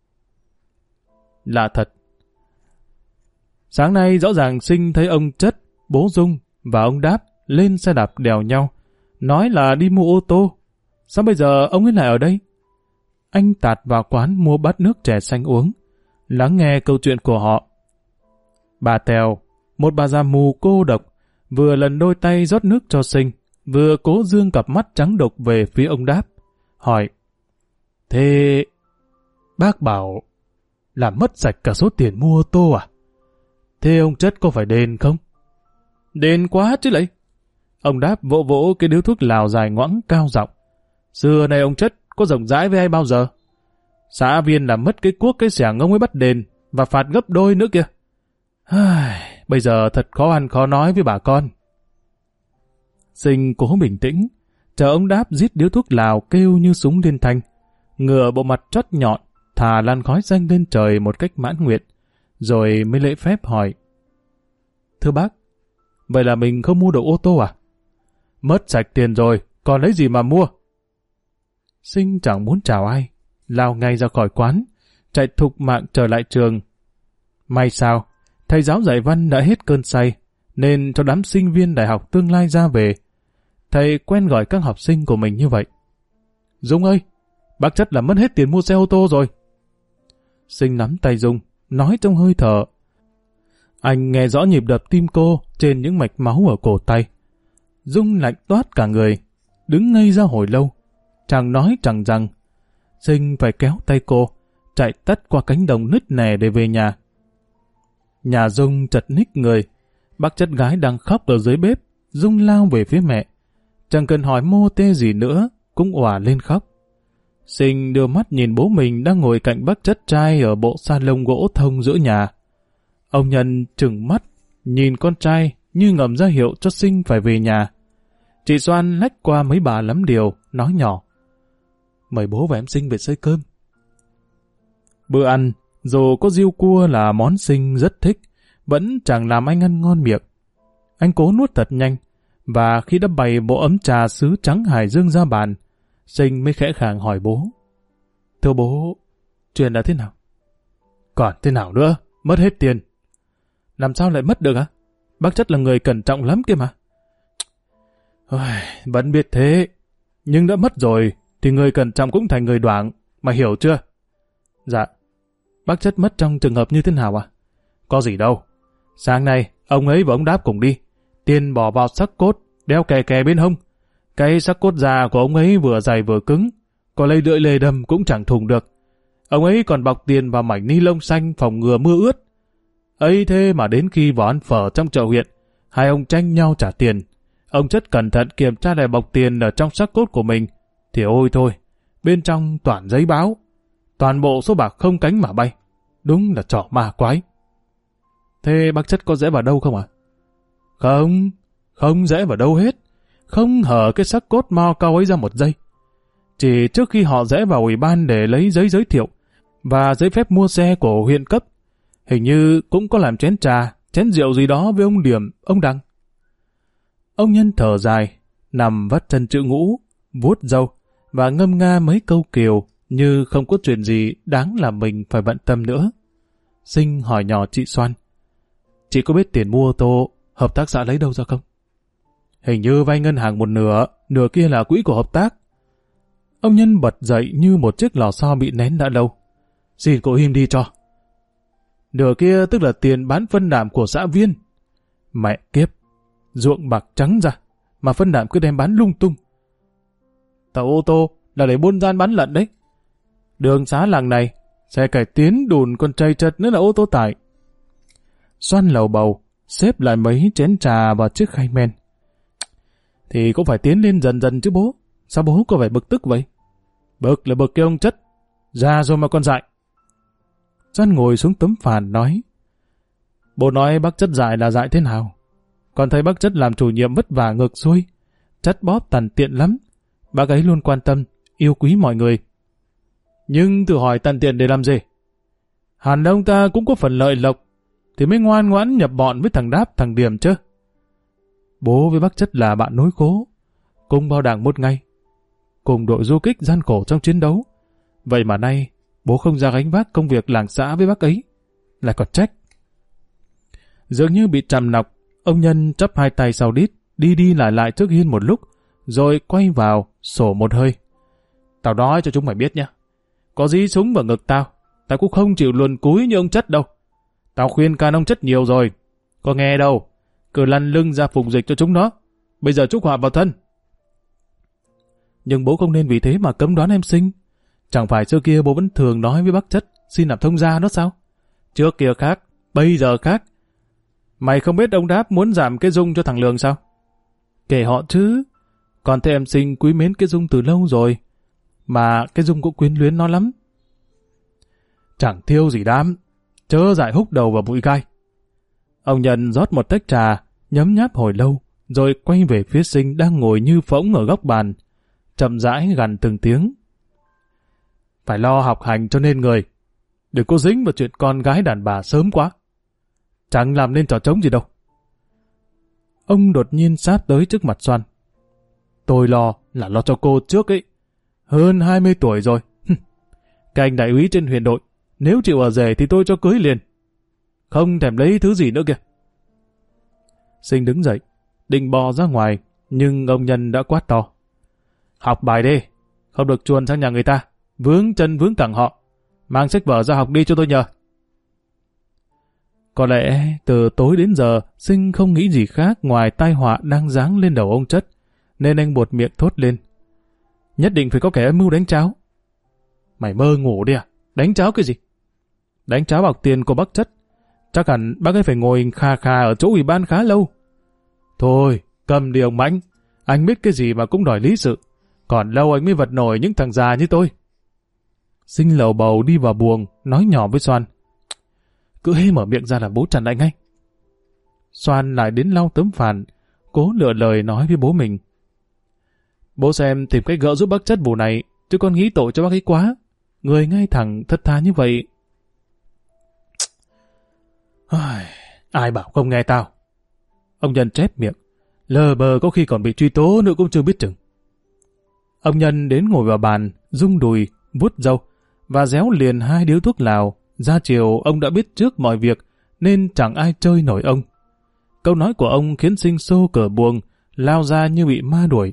Lạ thật. Sáng nay rõ ràng Sinh thấy ông Chất, bố Dung và ông Đáp lên xe đạp đèo nhau, nói là đi mua ô tô. Sao bây giờ ông ấy lại ở đây? Anh tạt vào quán mua bát nước chè xanh uống, lắng nghe câu chuyện của họ. Bà Tèo, một bà già mù cô độc, vừa lần đôi tay rót nước cho Sinh, vừa cố dương cặp mắt trắng đục về phía ông Đáp, hỏi: Thế bác bảo làm mất sạch cả số tiền mua ô tô à? Thế ông Chất có phải đền không? Đền quá chứ lại. Ông Đáp vỗ vỗ cái điếu thuốc lào dài ngoẵng cao giọng. Xưa này ông Chất có rộng rãi với ai bao giờ? Xã viên làm mất cái cuốc cái xẻng ông ấy bắt đền và phạt gấp đôi nữa kìa. Bây giờ thật khó ăn khó nói với bà con. Sinh cố bình tĩnh, chờ ông Đáp rít điếu thuốc lào kêu như súng liên thanh, ngửa bộ mặt chót nhọn, thả lan khói xanh lên trời một cách mãn nguyện, rồi mới lễ phép hỏi. Thưa bác, vậy là mình không mua được ô tô à? Mất sạch tiền rồi, còn lấy gì mà mua? Sinh chẳng muốn chào ai, lao ngay ra khỏi quán, chạy thục mạng trở lại trường. May sao, thầy giáo dạy văn đã hết cơn say, nên cho đám sinh viên đại học tương lai ra về. Thầy quen gọi các học sinh của mình như vậy. Dung ơi, bác Chất là mất hết tiền mua xe ô tô rồi. Sinh nắm tay Dung, nói trong hơi thở. Anh nghe rõ nhịp đập tim cô trên những mạch máu ở cổ tay. Dung lạnh toát cả người, đứng ngây ra hồi lâu, chẳng nói chẳng rằng. Sinh phải kéo tay cô, chạy tắt qua cánh đồng nứt nẻ để về nhà. Nhà Dung chật ních người, bác Chất gái đang khóc ở dưới bếp. Dung lao về phía mẹ, chẳng cần hỏi mô tê gì nữa, cũng òa lên khóc. Sinh đưa mắt nhìn bố mình đang ngồi cạnh bác Chất trai ở bộ salon gỗ thông giữa nhà. Ông Nhân trừng mắt, nhìn con trai như ngầm ra hiệu cho Sinh phải về nhà. Chị Soan lách qua mấy bà lắm điều, nói nhỏ. Mời bố và em Sinh về xơi cơm. Bữa ăn, dù có riêu cua là món Sinh rất thích, vẫn chẳng làm anh ăn ngon miệng. Anh cố nuốt thật nhanh, và khi đã bày bộ ấm trà sứ trắng hải dương ra bàn, Sinh mới khẽ khàng hỏi bố. Thưa bố, chuyện là thế nào? Còn thế nào nữa, mất hết tiền. Làm sao lại mất được á? Bác Chất là người cẩn trọng lắm kia mà. Vẫn biết thế, nhưng đã mất rồi, thì người cẩn trọng cũng thành người đoảng, mà hiểu chưa? Dạ, bác Chất mất trong trường hợp như thế nào à? Có gì đâu. Sáng nay, ông ấy và ông Đáp cùng đi. Tiền bỏ vào sắc cốt, đeo kè kè bên hông. Cái sắc cốt già của ông ấy vừa dày vừa cứng, có lấy lưỡi lê đâm cũng chẳng thùng được. Ông ấy còn bọc tiền vào mảnh ni lông xanh phòng ngừa mưa ướt. Ấy thế mà đến khi vào ăn phở trong chợ huyện, hai ông tranh nhau trả tiền. Ông Chất cẩn thận kiểm tra lại bọc tiền ở trong sắc cốt của mình, thì ôi thôi, bên trong toàn giấy báo. Toàn bộ số bạc không cánh mà bay. Đúng là trò ma quái. Thế bác Chất có rẽ vào đâu không ạ? À? Không, không rẽ vào đâu hết. Không hở cái sắc cốt mo cao ấy ra một giây. Chỉ trước khi họ rẽ vào ủy ban để lấy giấy giới thiệu và giấy phép mua xe của huyện cấp, hình như cũng có làm chén trà, chén rượu gì đó với ông Điểm, ông Đăng. Ông Nhân thở dài, nằm vắt chân chữ ngũ, vuốt râu và ngâm nga mấy câu kiều như không có chuyện gì đáng làm mình phải bận tâm nữa. Sinh hỏi nhỏ chị Soan. Chị có biết tiền mua ô tô hợp tác xã lấy đâu ra không? Hình như vay ngân hàng một nửa, nửa kia là quỹ của hợp tác. Ông Nhân bật dậy như một chiếc lò xo bị nén đã lâu. Xin cô im đi cho. Nửa kia tức là tiền bán phân đạm của xã viên. Mẹ kiếp, ruộng bạc trắng ra, mà phân đạm cứ đem bán lung tung. Tàu ô tô là để buôn gian bán lận đấy. Đường xá làng này, xe cải tiến đùn còn trầy trật nữa là ô tô tải. Xoan lầu bầu, xếp lại mấy chén trà vào chiếc khay men. Thì cũng phải tiến lên dần dần chứ bố. Sao bố có vẻ bực tức vậy? Bực là bực cái ông Chất. Ra rồi mà con dại. Xoan ngồi xuống tấm phản nói. Bố nói bác Chất dại là dại thế nào? Con thấy bác Chất làm chủ nhiệm vất vả ngược xuôi. Chất bóp tằn tiện lắm. Bác ấy luôn quan tâm, yêu quý mọi người. Nhưng tự hỏi tằn tiện để làm gì? Hẳn ông ta cũng có phần lợi lộc, thì mới ngoan ngoãn nhập bọn với thằng Đáp, thằng Điểm chứ. Bố với bác Chất là bạn nối khố, cùng vào đảng một ngày, cùng đội du kích gian khổ trong chiến đấu. Vậy mà nay, bố không ra gánh vác công việc làng xã với bác ấy, lại còn trách. Dường như bị trầm nọc, ông Nhân chắp hai tay sau đít, đi đi lại lại trước hiên một lúc, rồi quay vào, sổ một hơi. Tao nói cho chúng mày biết nhá, có dí súng vào ngực tao, tao cũng không chịu luồn cúi như ông Chất đâu. Tao khuyên can ông Chất nhiều rồi, có nghe đâu, cứ lăn lưng ra phùng dịch cho chúng nó. Bây giờ chúc họa vào thân. Nhưng bố không nên vì thế mà cấm đoán em Sinh. Chẳng phải xưa kia bố vẫn thường nói với bác Chất xin làm thông gia đó sao? Trước kia khác, bây giờ khác. Mày không biết ông Đáp muốn giảm cái Dung cho thằng Lường sao? Kể họ chứ. Còn thế em Sinh quý mến cái Dung từ lâu rồi, mà cái Dung cũng quyến luyến nó lắm. Chẳng thiêu gì Đám, chớ dại húc đầu vào bụi gai. Ông Nhân rót một tách trà, nhấm nháp hồi lâu, rồi quay về phía Sinh đang ngồi như phỗng ở góc bàn, chậm rãi gằn từng tiếng. Phải lo học hành cho nên người. đừng có dính vào chuyện con gái đàn bà sớm quá. Chẳng làm nên trò trống gì đâu. Ông đột nhiên sát tới trước mặt Soan. Tôi lo là lo cho cô trước ấy. Hơn hai mươi tuổi rồi. Các anh đại úy trên huyền đội, nếu chịu ở rể thì tôi cho cưới liền. Không thèm lấy thứ gì nữa kìa. Sinh đứng dậy, định bò ra ngoài, nhưng ông Nhân đã quát to. Học bài đi, không được chuồn sang nhà người ta, vướng chân vướng cẳng họ. Mang sách vở ra học đi cho tôi nhờ. Có lẽ từ tối đến giờ, Sinh không nghĩ gì khác ngoài tai họa đang giáng lên đầu ông Chất, nên anh buột miệng thốt lên. Nhất định phải có kẻ âm mưu đánh cháo. Mày mơ ngủ đi à? Đánh cháo cái gì? Đánh cháo bọc tiền của bác Chất. Chắc hẳn bác ấy phải ngồi khà khà ở chỗ ủy ban khá lâu. Thôi, cầm đi ông Mãnh. Anh biết cái gì mà cũng đòi lý sự. Còn lâu anh mới vật nổi những thằng già như tôi. Sinh lầu bầu đi vào buồng, nói nhỏ với Soan. Cứ hễ mở miệng ra là bố chặn lại ngay. Soan lại đến lau tấm phản, cố lựa lời nói với bố mình. Bố xem tìm cách gỡ giúp bác Chất vụ này, chứ con nghĩ tội cho bác ấy quá. Người ngay thẳng thật thà như vậy. Ai bảo không nghe tao. Ông Nhân chép miệng, lờ bờ có khi còn bị truy tố nữa cũng chưa biết chừng. Ông Nhân đến ngồi vào bàn, rung đùi, vuốt râu, và réo liền hai điếu thuốc lào. Ra chiều ông đã biết trước mọi việc, nên chẳng ai chơi nổi ông. Câu nói của ông khiến Sinh xô cửa buồng, lao ra như bị ma đuổi.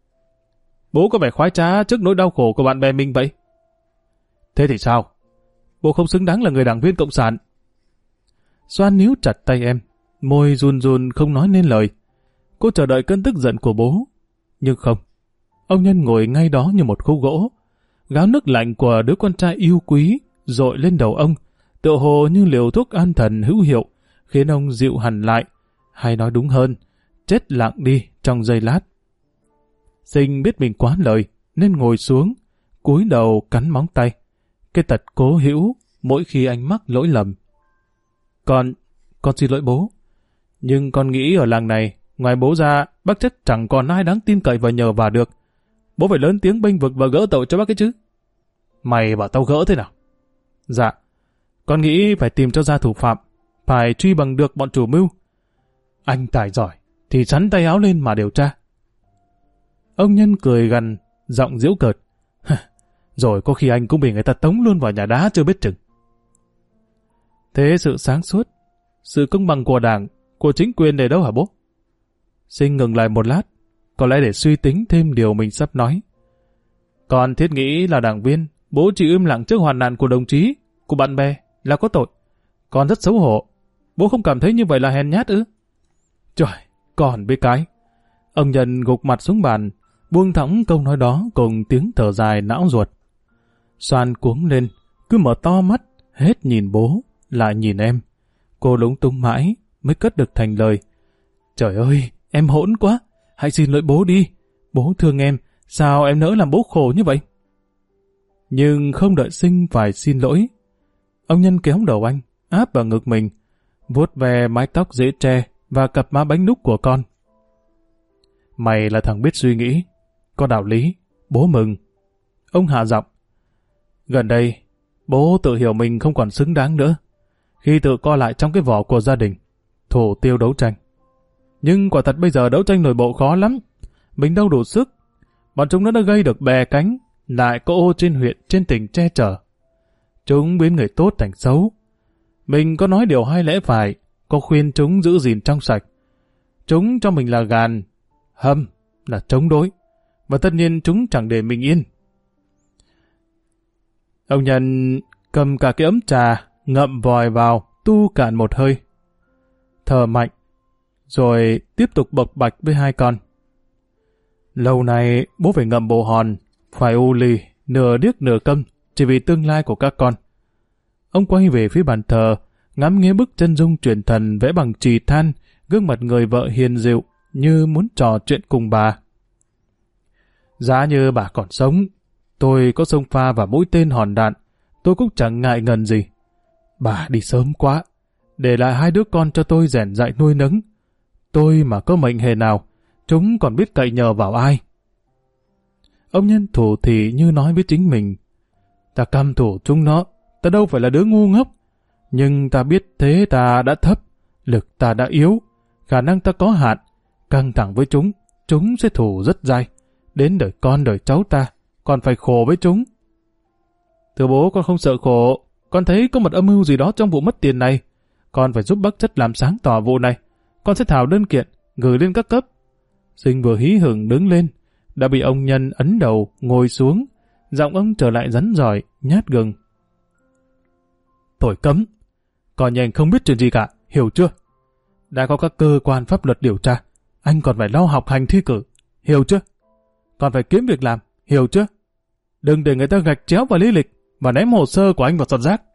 Bố có vẻ khoái trá trước nỗi đau khổ của bạn bè mình vậy. Thế thì sao? Bố không xứng đáng là người đảng viên cộng sản. Soan níu chặt tay em, môi run run không nói nên lời. Cô chờ đợi cơn tức giận của bố. Nhưng không. Ông Nhân ngồi ngay đó như một khúc gỗ. Gáo nước lạnh của đứa con trai yêu quý dội lên đầu ông, tựa hồ như liều thuốc an thần hữu hiệu, khiến ông dịu hẳn lại, hay nói đúng hơn, chết lặng đi trong giây lát. Sinh biết mình quá lời, nên ngồi xuống, cúi đầu cắn móng tay. Cái tật cố hữu mỗi khi anh mắc lỗi lầm. Con, con xin lỗi bố. Nhưng con nghĩ ở làng này, ngoài bố ra, bác Chất chẳng còn ai đáng tin cậy và nhờ vào được. Bố phải lớn tiếng bênh vực và gỡ tội cho bác ấy chứ. Mày bảo tao gỡ thế nào? Dạ, con nghĩ phải tìm cho ra thủ phạm, phải truy bằng được bọn chủ mưu. Anh tài giỏi, thì sắn tay áo lên mà điều tra. Ông Nhân cười gằn, giọng giễu cợt. Rồi có khi anh cũng bị người ta tống luôn vào nhà đá chưa biết chừng. Thế sự sáng suốt, sự công bằng của đảng, của chính quyền để đâu hả bố? Sinh ngừng lại một lát, có lẽ để suy tính thêm điều mình sắp nói. Còn thiết nghĩ là đảng viên, bố chỉ im lặng trước hoàn nạn của đồng chí, của bạn bè là có tội. Con rất xấu hổ. Bố không cảm thấy như vậy là hèn nhát ư? Trời, còn biết cái. Ông Nhân gục mặt xuống bàn, buông thõng câu nói đó cùng tiếng thở dài não ruột. Soan cuống lên, cứ mở to mắt, hết nhìn bố, lại nhìn em. Cô lúng túng mãi, mới cất được thành lời. Trời ơi, em hỗn quá, hãy xin lỗi bố đi. Bố thương em, sao em nỡ làm bố khổ như vậy? Nhưng không đợi Sinh phải xin lỗi. Ông Nhân kéo đầu anh, áp vào ngực mình, vuốt ve mái tóc dễ tre và cặp má bánh núc của con. Mày là thằng biết suy nghĩ, có đạo lý, bố mừng. Ông hạ giọng. Gần đây, bố tự hiểu mình không còn xứng đáng nữa, khi tự co lại trong cái vỏ của gia đình, thủ tiêu đấu tranh. Nhưng quả thật bây giờ đấu tranh nội bộ khó lắm, mình đâu đủ sức. Bọn chúng nó đã gây được bè cánh, lại có ô trên huyện, trên tỉnh che chở. Chúng biến người tốt thành xấu. Mình có nói điều hay lẽ phải, có khuyên chúng giữ gìn trong sạch. Chúng cho mình là gàn, hâm, là chống đối, và tất nhiên chúng chẳng để mình yên. Ông Nhân cầm cả cái ấm trà, ngậm vòi vào, tu cạn một hơi. Thở mạnh, rồi tiếp tục bộc bạch với hai con. Lâu nay bố phải ngậm bồ hòn, phải u lì, nửa điếc nửa câm, chỉ vì tương lai của các con. Ông quay về phía bàn thờ, ngắm nghía bức chân dung truyền thần vẽ bằng chì than, gương mặt người vợ hiền dịu, như muốn trò chuyện cùng bà. Giá như bà còn sống, tôi có xông pha và mũi tên hòn đạn, tôi cũng chẳng ngại ngần gì. Bà đi sớm quá, để lại hai đứa con cho tôi rèn dạy nuôi nấng. Tôi mà có mệnh hệ nào, chúng còn biết cậy nhờ vào ai. Ông Nhân thủ thì như nói với chính mình. Ta căm thủ chúng nó, ta đâu phải là đứa ngu ngốc. Nhưng ta biết thế ta đã thấp, lực ta đã yếu, khả năng ta có hạn. Căng thẳng với chúng, chúng sẽ thù rất dai. Đến đời con đời cháu ta, còn phải khổ với chúng. Thưa bố, con không sợ khổ. Con thấy có một âm mưu gì đó trong vụ mất tiền này. Con phải giúp bác Chất làm sáng tỏ vụ này. Con sẽ thảo đơn kiện, gửi lên các cấp. Sinh vừa hí hửng đứng lên, đã bị ông Nhân ấn đầu, ngồi xuống. Giọng ông trở lại rắn rỏi, nhát gừng. Thổi cấm. Còn nhà anh không biết chuyện gì cả, hiểu chưa? Đã có các cơ quan pháp luật điều tra, anh còn phải lo học hành thi cử, hiểu chưa? Còn phải kiếm việc làm, hiểu chưa? Đừng để người ta gạch chéo vào lý lịch và ném hồ sơ của anh vào giọt rác.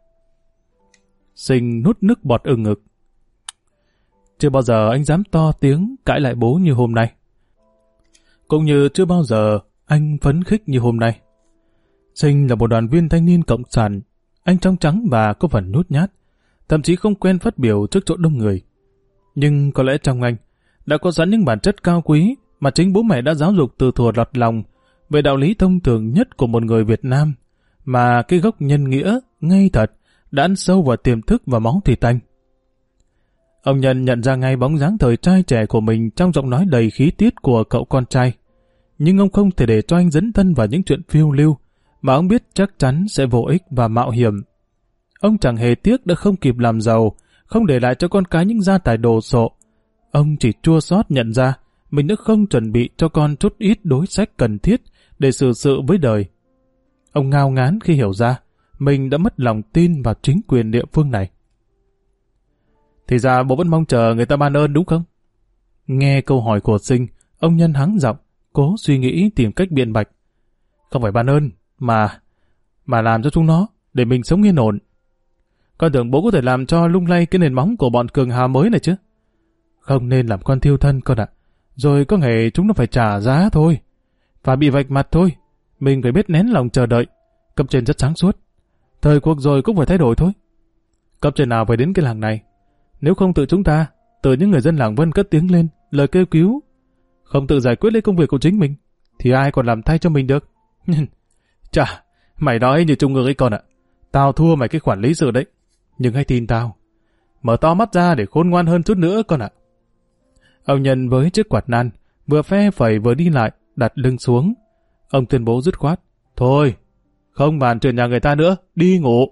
Sinh nuốt nước bọt ừng ngực. Chưa bao giờ anh dám to tiếng cãi lại bố như hôm nay. Cũng như chưa bao giờ anh phấn khích như hôm nay. Sinh là một đoàn viên thanh niên cộng sản. Anh trong trắng và có phần nhút nhát, thậm chí không quen phát biểu trước chỗ đông người. Nhưng có lẽ trong anh đã có sẵn những bản chất cao quý mà chính bố mẹ đã giáo dục từ thuở lọt lòng về đạo lý thông thường nhất của một người Việt Nam, mà cái gốc nhân nghĩa, ngay thật, đã ăn sâu vào tiềm thức và máu thịt anh. Ông Nhân nhận ra ngay bóng dáng thời trai trẻ của mình trong giọng nói đầy khí tiết của cậu con trai. Nhưng ông không thể để cho anh dấn thân vào những chuyện phiêu lưu mà ông biết chắc chắn sẽ vô ích và mạo hiểm. Ông chẳng hề tiếc đã không kịp làm giàu, không để lại cho con cái những gia tài đồ sộ. Ông chỉ chua xót nhận ra mình đã không chuẩn bị cho con chút ít đối sách cần thiết để xử sự với đời. Ông ngao ngán khi hiểu ra mình đã mất lòng tin vào chính quyền địa phương này. Thì ra bố vẫn mong chờ người ta ban ơn đúng không? Nghe câu hỏi của Sinh, ông Nhân hắng giọng, cố suy nghĩ tìm cách biện bạch. Không phải ban ơn, mà mà làm cho chúng nó, để mình sống yên ổn. Con tưởng bố có thể làm cho lung lay cái nền móng của bọn cường hào mới này chứ. Không nên làm con thiêu thân con ạ. Rồi có ngày chúng nó phải trả giá thôi. Phải bị vạch mặt thôi. Mình phải biết nén lòng chờ đợi. Cấp trên rất sáng suốt. Thời cuộc rồi cũng phải thay đổi thôi. Cấp trên nào phải đến cái làng này? Nếu không tự chúng ta, tự những người dân làng Vân cất tiếng lên, lời kêu cứu, không tự giải quyết lấy công việc của chính mình, thì ai còn làm thay cho mình được? Chà, mày nói như trung ương ấy con ạ. Tao thua mày cái khoản lý sự đấy. Nhưng hãy tin tao. Mở to mắt ra để khôn ngoan hơn chút nữa con ạ. Ông Nhân với chiếc quạt nan, vừa phe phẩy vừa đi lại, đặt lưng xuống. Ông tuyên bố dứt khoát. Thôi, không bàn chuyện nhà người ta nữa, đi ngủ.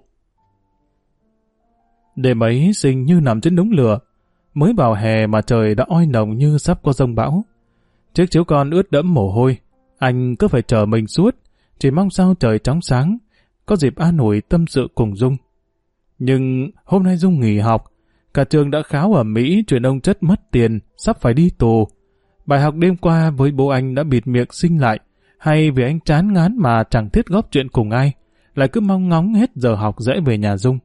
Đêm ấy Sinh như nằm trên đống lửa. Mới vào hè mà trời đã oi nồng như sắp có giông bão. Chiếc chiếu con ướt đẫm mồ hôi. Anh cứ phải chờ mình suốt, chỉ mong sao trời chóng sáng, có dịp an ủi tâm sự cùng Dung. Nhưng hôm nay Dung nghỉ học, cả trường đã kháo ở Mỹ chuyện ông Chất mất tiền, sắp phải đi tù. Bài học đêm qua với bố anh đã bịt miệng Sinh lại, hay vì anh chán ngán mà chẳng thiết góp chuyện cùng ai, lại cứ mong ngóng hết giờ học dễ về nhà Dung.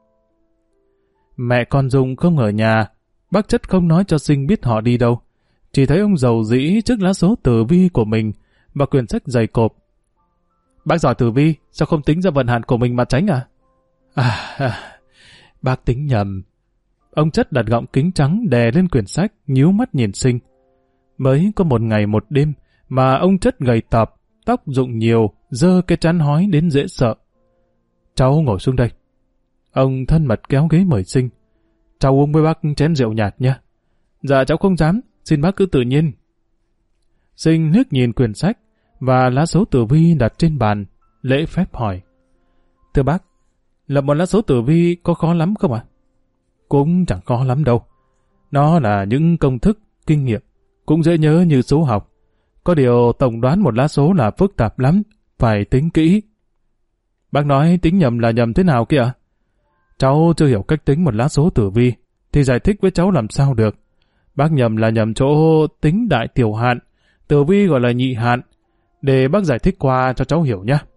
Mẹ con Dung không ở nhà, bác Chất không nói cho Sinh biết họ đi đâu, chỉ thấy ông rầu rĩ trước lá số tử vi của mình và quyển sách dày cộp. Bác giỏi tử vi, sao không tính ra vận hạn của mình mà tránh à? À, à bác tính nhầm. Ông Chất đặt gọng kính trắng đè lên quyển sách, nhíu mắt nhìn Sinh. Mới có một ngày một đêm mà ông Chất gầy tọp, tóc rụng nhiều, dơ cái trán hói đến dễ sợ. Cháu ngồi xuống đây. Ông thân mật kéo ghế mời Sinh. Cháu uống với bác chén rượu nhạt nha. Dạ cháu không dám, xin bác cứ tự nhiên. Sinh liếc nhìn quyển sách và lá số tử vi đặt trên bàn, lễ phép hỏi. Thưa bác, lập một lá số tử vi có khó lắm không ạ? À? Cũng chẳng khó lắm đâu. Nó là những công thức, kinh nghiệm, cũng dễ nhớ như số học. Có điều tổng đoán một lá số là phức tạp lắm, phải tính kỹ. Bác nói tính nhầm là nhầm thế nào kìa ạ? Cháu chưa hiểu cách tính một lá số tử vi, thì giải thích với cháu làm sao được. Bác nhầm là nhầm chỗ tính đại tiểu hạn, tử vi gọi là nhị hạn, để bác giải thích qua cho cháu hiểu nhé.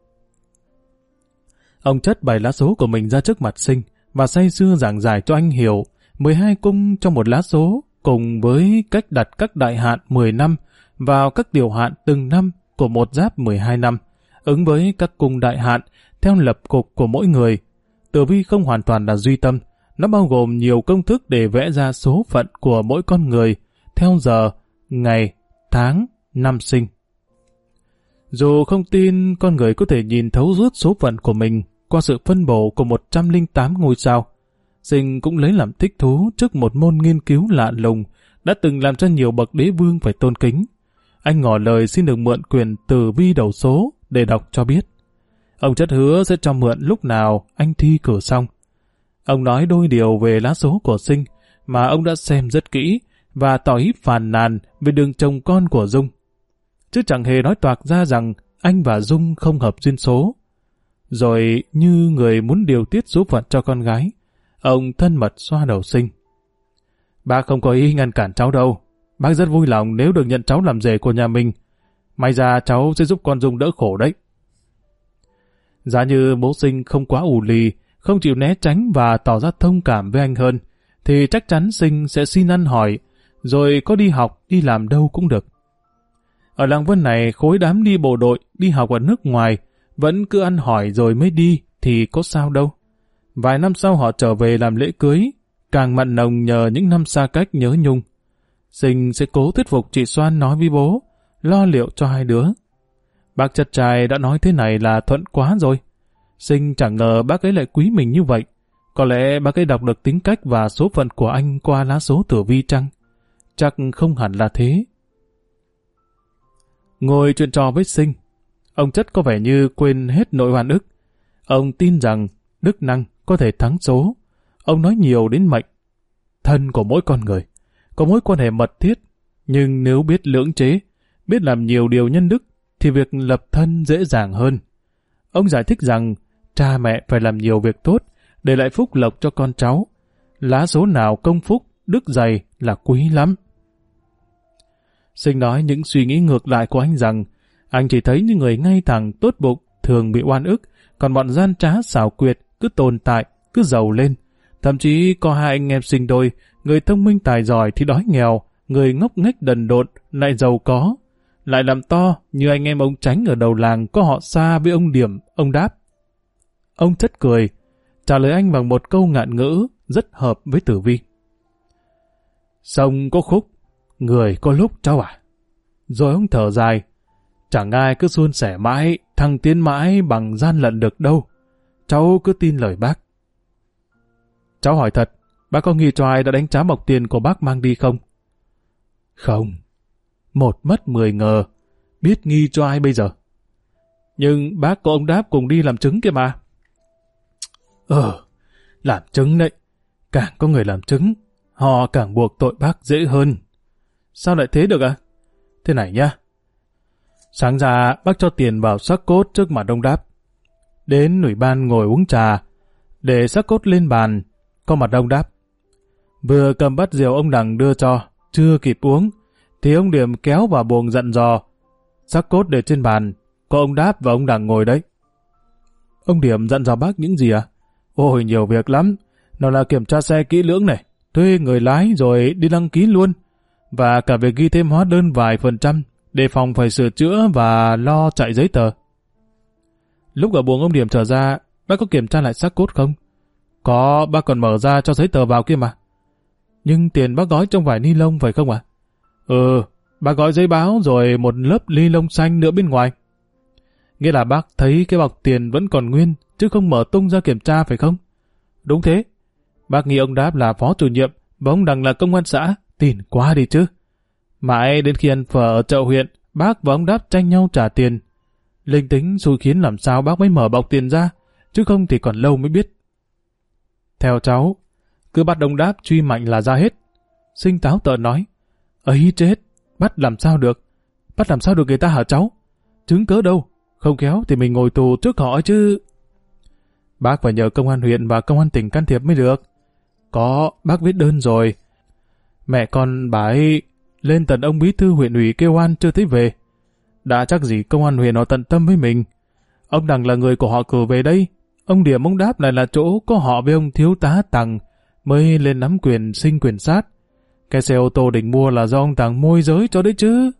Ông Chất bày lá số của mình ra trước mặt Sinh và say sưa giảng giải cho anh hiểu mười hai cung trong một lá số cùng với cách đặt các đại hạn mười năm vào các tiểu hạn từng năm của một giáp mười hai năm, ứng với các cung đại hạn theo lập cục của mỗi người. Tử vi không hoàn toàn là duy tâm, nó bao gồm nhiều công thức để vẽ ra số phận của mỗi con người theo giờ, ngày, tháng, năm sinh. Dù không tin con người có thể nhìn thấu suốt số phận của mình qua sự phân bổ của một trăm lẻ tám ngôi sao. Sinh cũng lấy làm thích thú trước một môn nghiên cứu lạ lùng đã từng làm cho nhiều bậc đế vương phải tôn kính. Anh ngỏ lời xin được mượn quyền tử vi đầu số để đọc cho biết. Ông chất hứa sẽ cho mượn lúc nào anh thi cử xong. Ông nói đôi điều về lá số của Sinh mà ông đã xem rất kỹ và tỏ ý phàn nàn về đường chồng con của Dung. Chứ chẳng hề nói toạc ra rằng anh và Dung không hợp duyên số. Rồi như người muốn điều tiết số phận cho con gái, ông thân mật xoa đầu Sinh. Bác không có ý ngăn cản cháu đâu. Bác rất vui lòng nếu được nhận cháu làm rể của nhà mình. May ra cháu sẽ giúp con Dung đỡ khổ đấy. Giá như bố Sinh không quá ù lì, không chịu né tránh và tỏ ra thông cảm với anh hơn, thì chắc chắn Sinh sẽ xin ăn hỏi, rồi có đi học, đi làm đâu cũng được. Ở làng Vân này, khối đám đi bộ đội, đi học ở nước ngoài, vẫn cứ ăn hỏi rồi mới đi, thì có sao đâu. Vài năm sau họ trở về làm lễ cưới, càng mặn nồng nhờ những năm xa cách nhớ nhung. Sinh sẽ cố thuyết phục chị Xoan nói với bố, lo liệu cho hai đứa. Bác chặt trai đã nói thế này là thuận quá rồi. Sinh chẳng ngờ bác ấy lại quý mình như vậy. Có lẽ bác ấy đọc được tính cách và số phận của anh qua lá số tử vi chăng? Chắc không hẳn là thế. Ngồi chuyện trò với Sinh, ông Chất có vẻ như quên hết nỗi oan ức. Ông tin rằng đức năng có thể thắng số. Ông nói nhiều đến mệnh. Thân của mỗi con người có mối quan hệ mật thiết, nhưng nếu biết lưỡng chế, biết làm nhiều điều nhân đức, thì việc lập thân dễ dàng hơn. Ông giải thích rằng cha mẹ phải làm nhiều việc tốt để lại phúc lộc cho con cháu. Lá số nào công phúc, đức dày là quý lắm. Sinh nói những suy nghĩ ngược lại của anh rằng anh chỉ thấy những người ngay thẳng tốt bụng thường bị oan ức, còn bọn gian trá xảo quyệt cứ tồn tại, cứ giàu lên. Thậm chí có hai anh em sinh đôi, người thông minh tài giỏi thì đói nghèo, người ngốc nghếch đần độn lại giàu có. Lại làm to như anh em ông Tránh ở đầu làng có họ Xa với ông Điểm, ông Đáp. Ông Chất cười, trả lời anh bằng một câu ngạn ngữ rất hợp với tử vi. Sông có khúc, người có lúc cháu à. Rồi ông thở dài, chẳng ai cứ suôn sẻ mãi, thăng tiến mãi bằng gian lận được đâu. Cháu cứ tin lời bác. Cháu hỏi thật, bác có nghi cho ai đã đánh trá bọc tiền của bác mang đi không? Không. Một mất mười ngờ, biết nghi cho ai bây giờ. Nhưng bác có ông Đáp cùng đi làm chứng kia mà. Ờ, làm chứng đấy. Càng có người làm chứng, họ càng buộc tội bác dễ hơn. Sao lại thế được à? Thế này nhá. Sáng ra bác cho tiền vào xác cốt trước mặt ông Đáp. Đến ủy ban ngồi uống trà, để xác cốt lên bàn, có mặt ông Đáp. Vừa cầm bát rượu ông Đằng đưa cho, chưa kịp uống, thì ông Điểm kéo vào buồng dặn dò. Xác cốt để trên bàn, có ông Đáp và ông Đằng ngồi đấy. Ông Điểm dặn dò bác những gì à? Ôi nhiều việc lắm. Nào là kiểm tra xe kỹ lưỡng này, thuê người lái rồi đi đăng ký luôn. Và cả việc ghi thêm hóa đơn vài phần trăm, đề phòng phải sửa chữa và lo chạy giấy tờ. Lúc ở buồng ông Điểm trở ra, bác có kiểm tra lại xác cốt không? Có, bác còn mở ra cho giấy tờ vào kia mà. Nhưng tiền bác gói trong vải ni lông phải không ạ? À? Ừ, bác gói giấy báo rồi một lớp ni lông xanh nữa bên ngoài. Nghĩa là bác thấy cái bọc tiền vẫn còn nguyên, chứ không mở tung ra kiểm tra phải không? Đúng thế. Bác nghĩ ông Đáp là phó chủ nhiệm và ông Đằng là công an xã, tin quá đi chứ. Mãi đến khi ăn phở ở chợ huyện, bác và ông Đáp tranh nhau trả tiền. Linh tính xui khiến làm sao bác mới mở bọc tiền ra, chứ không thì còn lâu mới biết. Theo cháu, cứ bắt ông Đáp truy mạnh là ra hết. Sinh táo tợn nói, ấy chết, bắt làm sao được? Bắt làm sao được người ta hả cháu? Chứng cớ đâu? Không khéo thì mình ngồi tù trước họ chứ. Bác phải nhờ công an huyện và công an tỉnh can thiệp mới được. Có, bác viết đơn rồi. Mẹ con bà ấy lên tận ông bí thư huyện ủy kêu oan chưa thấy về. Đã chắc gì công an huyện họ tận tâm với mình. Ông Đằng là người của họ cử về đây. Ông Điểm ông Đáp lại là chỗ có họ với ông thiếu tá Tằng mới lên nắm quyền sinh quyền sát. Cái xe ô tô định mua là do ông Tằng môi giới cho đấy chứ.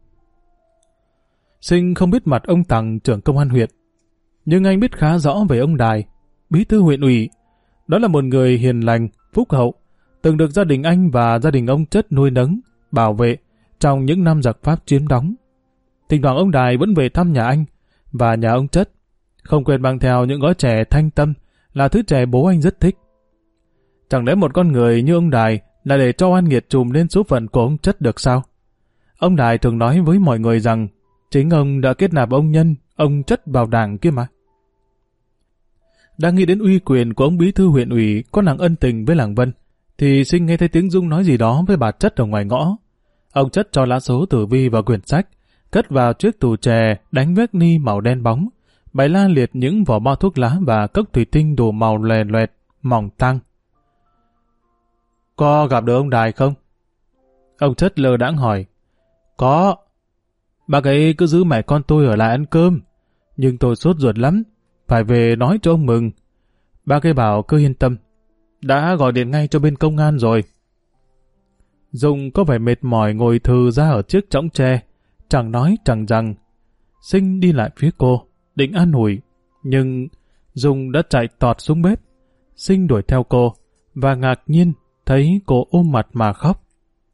Sinh không biết mặt ông Tằng trưởng công an huyện, nhưng anh biết khá rõ về ông Đài, bí thư huyện ủy. Đó là một người hiền lành, phúc hậu, từng được gia đình anh và gia đình ông Chất nuôi nấng, bảo vệ trong những năm giặc Pháp chiếm đóng. Thỉnh thoảng ông Đài vẫn về thăm nhà anh và nhà ông Chất. không quên mang theo những gói chè thanh tâm, là thứ chè bố anh rất thích. Chẳng lẽ một con người như ông Đài là để cho oan nghiệt trùm lên số phận của ông Chất được sao? Ông Đài thường nói với mọi người rằng chính ông đã kết nạp ông Nhân, ông Chất vào đảng kia mà. Đang nghĩ đến uy quyền của ông bí thư huyện ủy có nàng ân tình với làng Vân, thì Sinh nghe thấy tiếng Dung nói gì đó với bà Chất ở ngoài ngõ. Ông Chất cho lá số tử vi vào quyển sách, cất vào chiếc tủ chè đánh vét ni màu đen bóng, bày la liệt những vỏ bao thuốc lá và cốc thủy tinh đủ màu lòe loẹt, mỏng tang. Có gặp được ông Đài không? Ông Chất lơ đãng hỏi. Có. Bác ấy cứ giữ mẹ con tôi ở lại ăn cơm, nhưng tôi sốt ruột lắm, phải về nói cho ông mừng. Bác ấy bảo cứ yên tâm, đã gọi điện ngay cho bên công an rồi. Dung có vẻ mệt mỏi ngồi thừ ra ở chiếc chõng tre, chẳng nói chẳng rằng. Sinh đi lại phía cô, định an ủi, nhưng Dung đã chạy tọt xuống bếp. Sinh đuổi theo cô, và ngạc nhiên thấy cô ôm mặt mà khóc.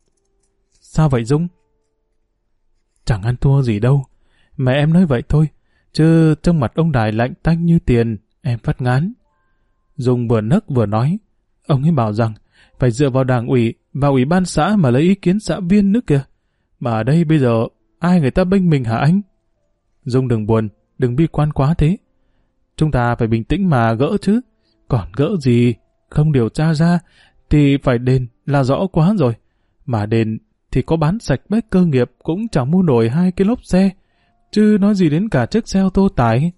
Sao vậy Dung? Chẳng ăn thua gì đâu, mẹ em nói vậy thôi, chứ trong mặt ông Đài lạnh tanh như tiền, em phát ngán. Dung vừa nấc vừa nói, ông ấy bảo rằng phải dựa vào đảng ủy và ủy ban xã mà lấy ý kiến xã viên nữa kìa. Mà ở đây bây giờ ai người ta bênh mình hả anh? Dung đừng buồn, đừng bi quan quá thế. Chúng ta phải bình tĩnh mà gỡ chứ. Còn gỡ gì, không điều tra ra thì phải đền là rõ quá rồi. Mà đền thì có bán sạch bách cơ nghiệp cũng chẳng mua nổi hai cái lốp xe, chứ nói gì đến cả chiếc xe ô tô tải.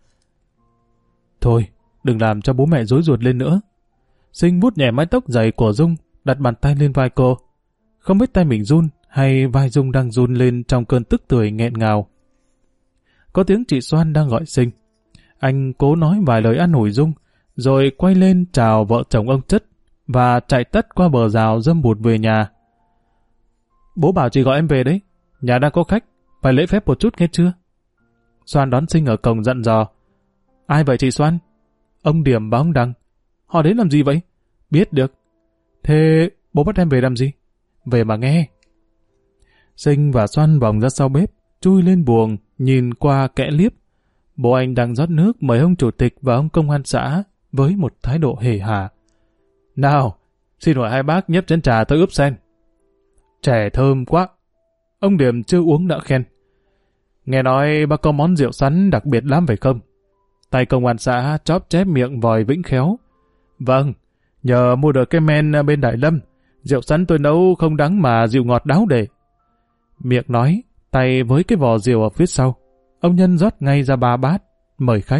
Thôi, đừng làm cho bố mẹ rối ruột lên nữa. Sinh vuốt nhẹ mái tóc dày của Dung, đặt bàn tay lên vai cô. Không biết tay mình run hay vai Dung đang run lên trong cơn tức tưởi nghẹn ngào. Có tiếng chị Soan đang gọi Sinh. Anh cố nói vài lời an ủi Dung, rồi quay lên chào vợ chồng ông Chất và chạy tất qua bờ rào dâm bụt về nhà. Bố bảo chị gọi em về đấy, nhà đang có khách, phải lễ phép một chút nghe chưa? Soan đón Sinh ở cổng dặn dò. Ai vậy chị Soan? Ông Điểm và ông Đăng. Họ đến làm gì vậy? Biết được. Thế bố bắt em về làm gì? Về mà nghe. Sinh và Soan vòng ra sau bếp, chui lên buồng, nhìn qua kẽ liếp. Bố anh đang rót nước mời ông chủ tịch và ông công an xã với một thái độ hề hà. Nào, xin hỏi hai bác nhấp chén trà tôi ướp sen. Chè thơm quá. Ông Điểm chưa uống đã khen. Nghe nói bác có món rượu sắn đặc biệt lắm phải không? Tay công an xã chóp chép miệng vòi vĩnh khéo. Vâng, nhờ mua được cái men bên Đại Lâm, rượu sắn tôi nấu không đắng mà rượu ngọt đáo để. Miệng nói, tay với cái vò rượu ở phía sau. Ông Nhân rót ngay ra ba bát, mời khách.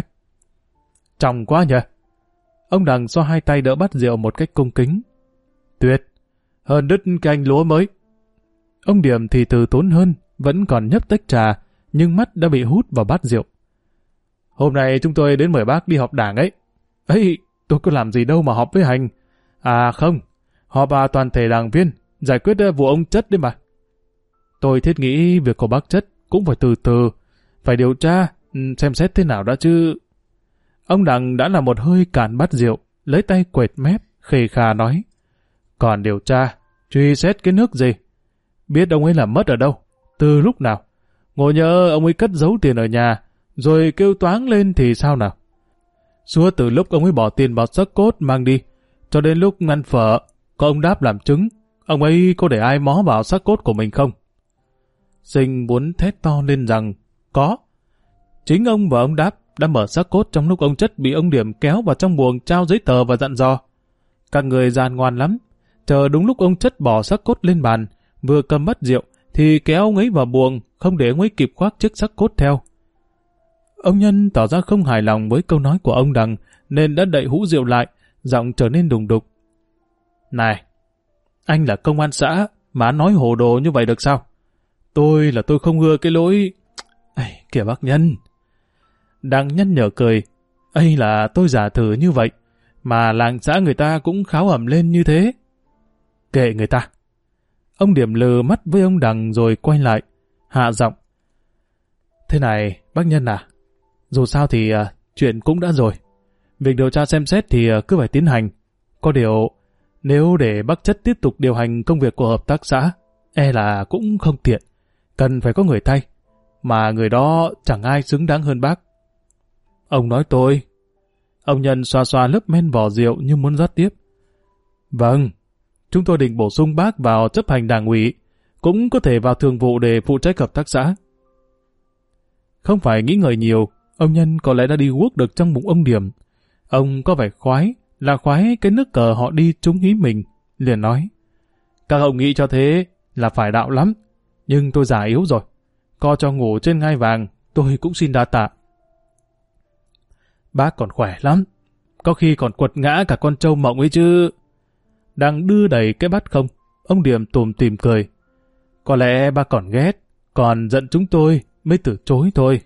Trọng quá nhỉ? Ông Đằng xoa hai tay đỡ bát rượu một cách cung kính. Tuyệt, hơn đứt canh lúa mới. Ông Điểm thì từ tốn hơn, vẫn còn nhấp tách trà, nhưng mắt đã bị hút vào bát rượu. Hôm nay chúng tôi đến mời bác đi họp đảng ấy. Ấy, tôi có làm gì đâu mà họp với Hành. À không, họp à toàn thể đảng viên, giải quyết vụ ông Chất đấy mà. Tôi thiết nghĩ việc của bác Chất cũng phải từ từ, phải điều tra, xem xét thế nào đã chứ. Ông Đằng đã là một hơi cạn bát rượu, lấy tay quệt mép, khề khà nói. Còn điều tra, truy xét cái nước gì? Biết ông ấy làm mất ở đâu, từ lúc nào? Ngồi nhớ ông ấy cất giấu tiền ở nhà, rồi kêu toáng lên thì sao nào? Suốt từ lúc ông ấy bỏ tiền vào xấc cốt mang đi, cho đến lúc ngăn phở, có ông Đáp làm chứng, ông ấy có để ai mó vào xấc cốt của mình không? Sinh muốn thét to lên rằng, có. Chính ông và ông Đáp đã mở xấc cốt trong lúc ông Chất bị ông Điểm kéo vào trong buồng trao giấy tờ và dặn dò. Các người gian ngoan lắm, chờ đúng lúc ông Chất bỏ xấc cốt lên bàn, vừa cầm mất rượu, thì kéo ông ấy vào buồng, không để ông ấy kịp khoác chiếc xấc cốt theo. Ông Nhân tỏ ra không hài lòng với câu nói của ông Đằng, nên đã đậy hũ rượu lại, giọng trở nên đùng đục. Này, anh là công an xã, mà nói hồ đồ như vậy được sao? Tôi là tôi không ưa cái lỗi... Ây, kìa bác Nhân. Đằng nhăn nhở cười. Ây là tôi giả thử như vậy, mà làng xã người ta cũng kháo ẩm lên như thế. Kệ người ta. Ông Điểm lừ mắt với ông Đằng rồi quay lại, hạ giọng. Thế này, bác Nhân à, dù sao thì à, chuyện cũng đã rồi. Việc điều tra xem xét thì à, cứ phải tiến hành. Có điều, nếu để bác Chất tiếp tục điều hành công việc của hợp tác xã, e là cũng không tiện. Cần phải có người thay, mà người đó chẳng ai xứng đáng hơn bác. Ông nói tôi. Ông Nhân xoa xoa lớp men vỏ rượu như muốn rót tiếp. Vâng, chúng tôi định bổ sung bác vào chấp hành đảng ủy, cũng có thể vào thường vụ để phụ trách hợp tác xã. Không phải nghĩ ngợi nhiều, ông Nhân có lẽ đã đi guốc được trong bụng ông Điểm. Ông có vẻ khoái, là khoái cái nước cờ họ đi trúng ý mình, liền nói. Các ông nghĩ cho thế là phải đạo lắm, nhưng tôi già yếu rồi. Co cho ngủ trên ngai vàng, tôi cũng xin đa tạ. Bác còn khỏe lắm, có khi còn quật ngã cả con trâu mộng ấy chứ. Đang đưa đầy cái bát không, ông Điểm tủm tỉm cười. Có lẽ bác còn ghét, còn giận chúng tôi mới từ chối thôi.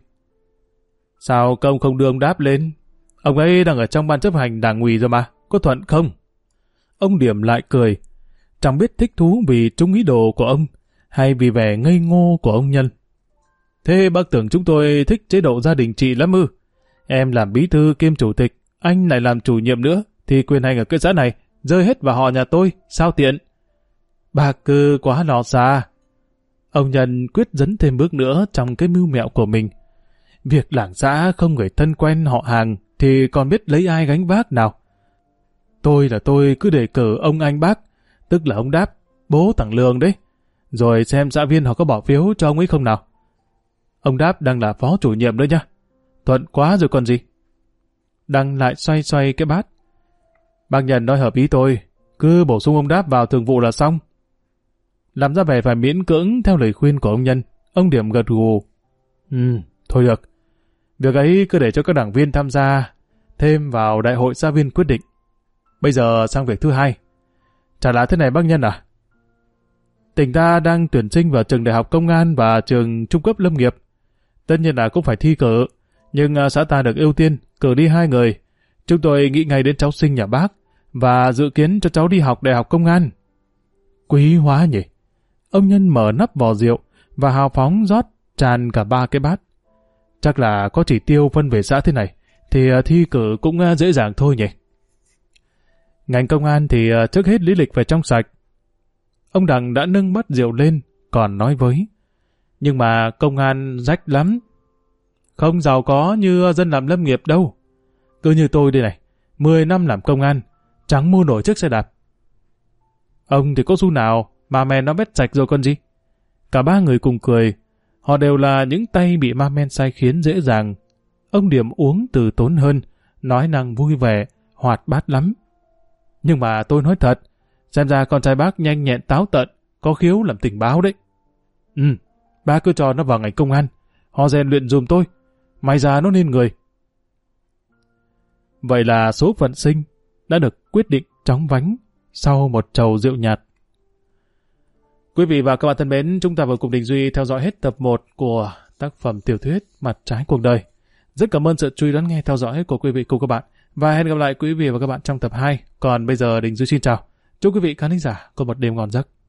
Sao công không đưa ông Đáp lên? Ông ấy đang ở trong ban chấp hành đảng ủy rồi mà, có thuận không? Ông Điểm lại cười, chẳng biết thích thú vì trúng ý đồ của ông, hay vì vẻ ngây ngô của ông Nhân. Thế bác tưởng chúng tôi thích chế độ gia đình chị lắm ư? Em làm bí thư kiêm chủ tịch, anh lại làm chủ nhiệm nữa, thì quyền hành ở cái xã này rơi hết vào họ nhà tôi, sao tiện? Bác cứ quá lo xa. Ông Nhân quyết dấn thêm bước nữa trong cái mưu mẹo của mình. Việc làng xã không người thân quen họ hàng thì còn biết lấy ai gánh vác nào. Tôi là tôi cứ đề cử ông anh bác, tức là ông Đáp, bố thằng Lương đấy. Rồi xem xã viên họ có bỏ phiếu cho ông ấy không nào. Ông Đáp đang là phó chủ nhiệm nữa nha. Thuận quá rồi còn gì. Đăng lại xoay xoay cái bát. Bác Nhân nói hợp ý tôi, cứ bổ sung ông Đáp vào thường vụ là xong. Làm ra vẻ phải miễn cưỡng theo lời khuyên của ông Nhân, ông Điểm gật gù. Ừ, thôi được. Việc ấy cứ để cho các đảng viên tham gia, thêm vào đại hội xã viên quyết định. Bây giờ sang việc thứ hai. Chả là thế này bác Nhân à? Tỉnh ta đang tuyển sinh vào trường đại học công an và trường trung cấp lâm nghiệp. Tất nhiên là cũng phải thi cử, nhưng xã ta được ưu tiên, cử đi hai người. Chúng tôi nghĩ ngay đến cháu Sinh nhà bác, và dự kiến cho cháu đi học đại học công an. Quý hóa nhỉ? Ông Nhân mở nắp vò rượu và hào phóng rót tràn cả ba cái bát. Chắc là có chỉ tiêu phân về xã thế này, thì thi cử cũng dễ dàng thôi nhỉ? Ngành công an thì trước hết lý lịch phải trong sạch. Ông Đằng đã nâng bát rượu lên, còn nói với. Nhưng mà công an rách lắm. Không giàu có như dân làm lâm nghiệp đâu. Cứ như tôi đây này, mười năm làm công an, chẳng mua nổi chiếc xe đạp. Ông thì có xu nào mà men nó vét sạch rồi con gì? Cả ba người cùng cười. Họ đều là những tay bị ma men sai khiến dễ dàng. Ông Điểm uống từ tốn hơn, nói năng vui vẻ, hoạt bát lắm. Nhưng mà tôi nói thật, xem ra con trai bác nhanh nhẹn táo tận, có khiếu làm tình báo đấy. Ừ, bác cứ cho nó vào ngành công an, họ rèn luyện dùm tôi, may ra nó nên người. Vậy là số phận Sinh đã được quyết định chóng vánh sau một chầu rượu nhạt. Quý vị và các bạn thân mến, chúng ta vừa cùng Đình Duy theo dõi hết tập một của tác phẩm tiểu thuyết Mặt trái cuộc đời. Rất cảm ơn sự chú ý lắng nghe theo dõi của quý vị cùng các bạn, và hẹn gặp lại quý vị và các bạn trong tập hai. Còn bây giờ Đình Duy xin chào. Chúc quý vị khán thính giả có một đêm ngon giấc.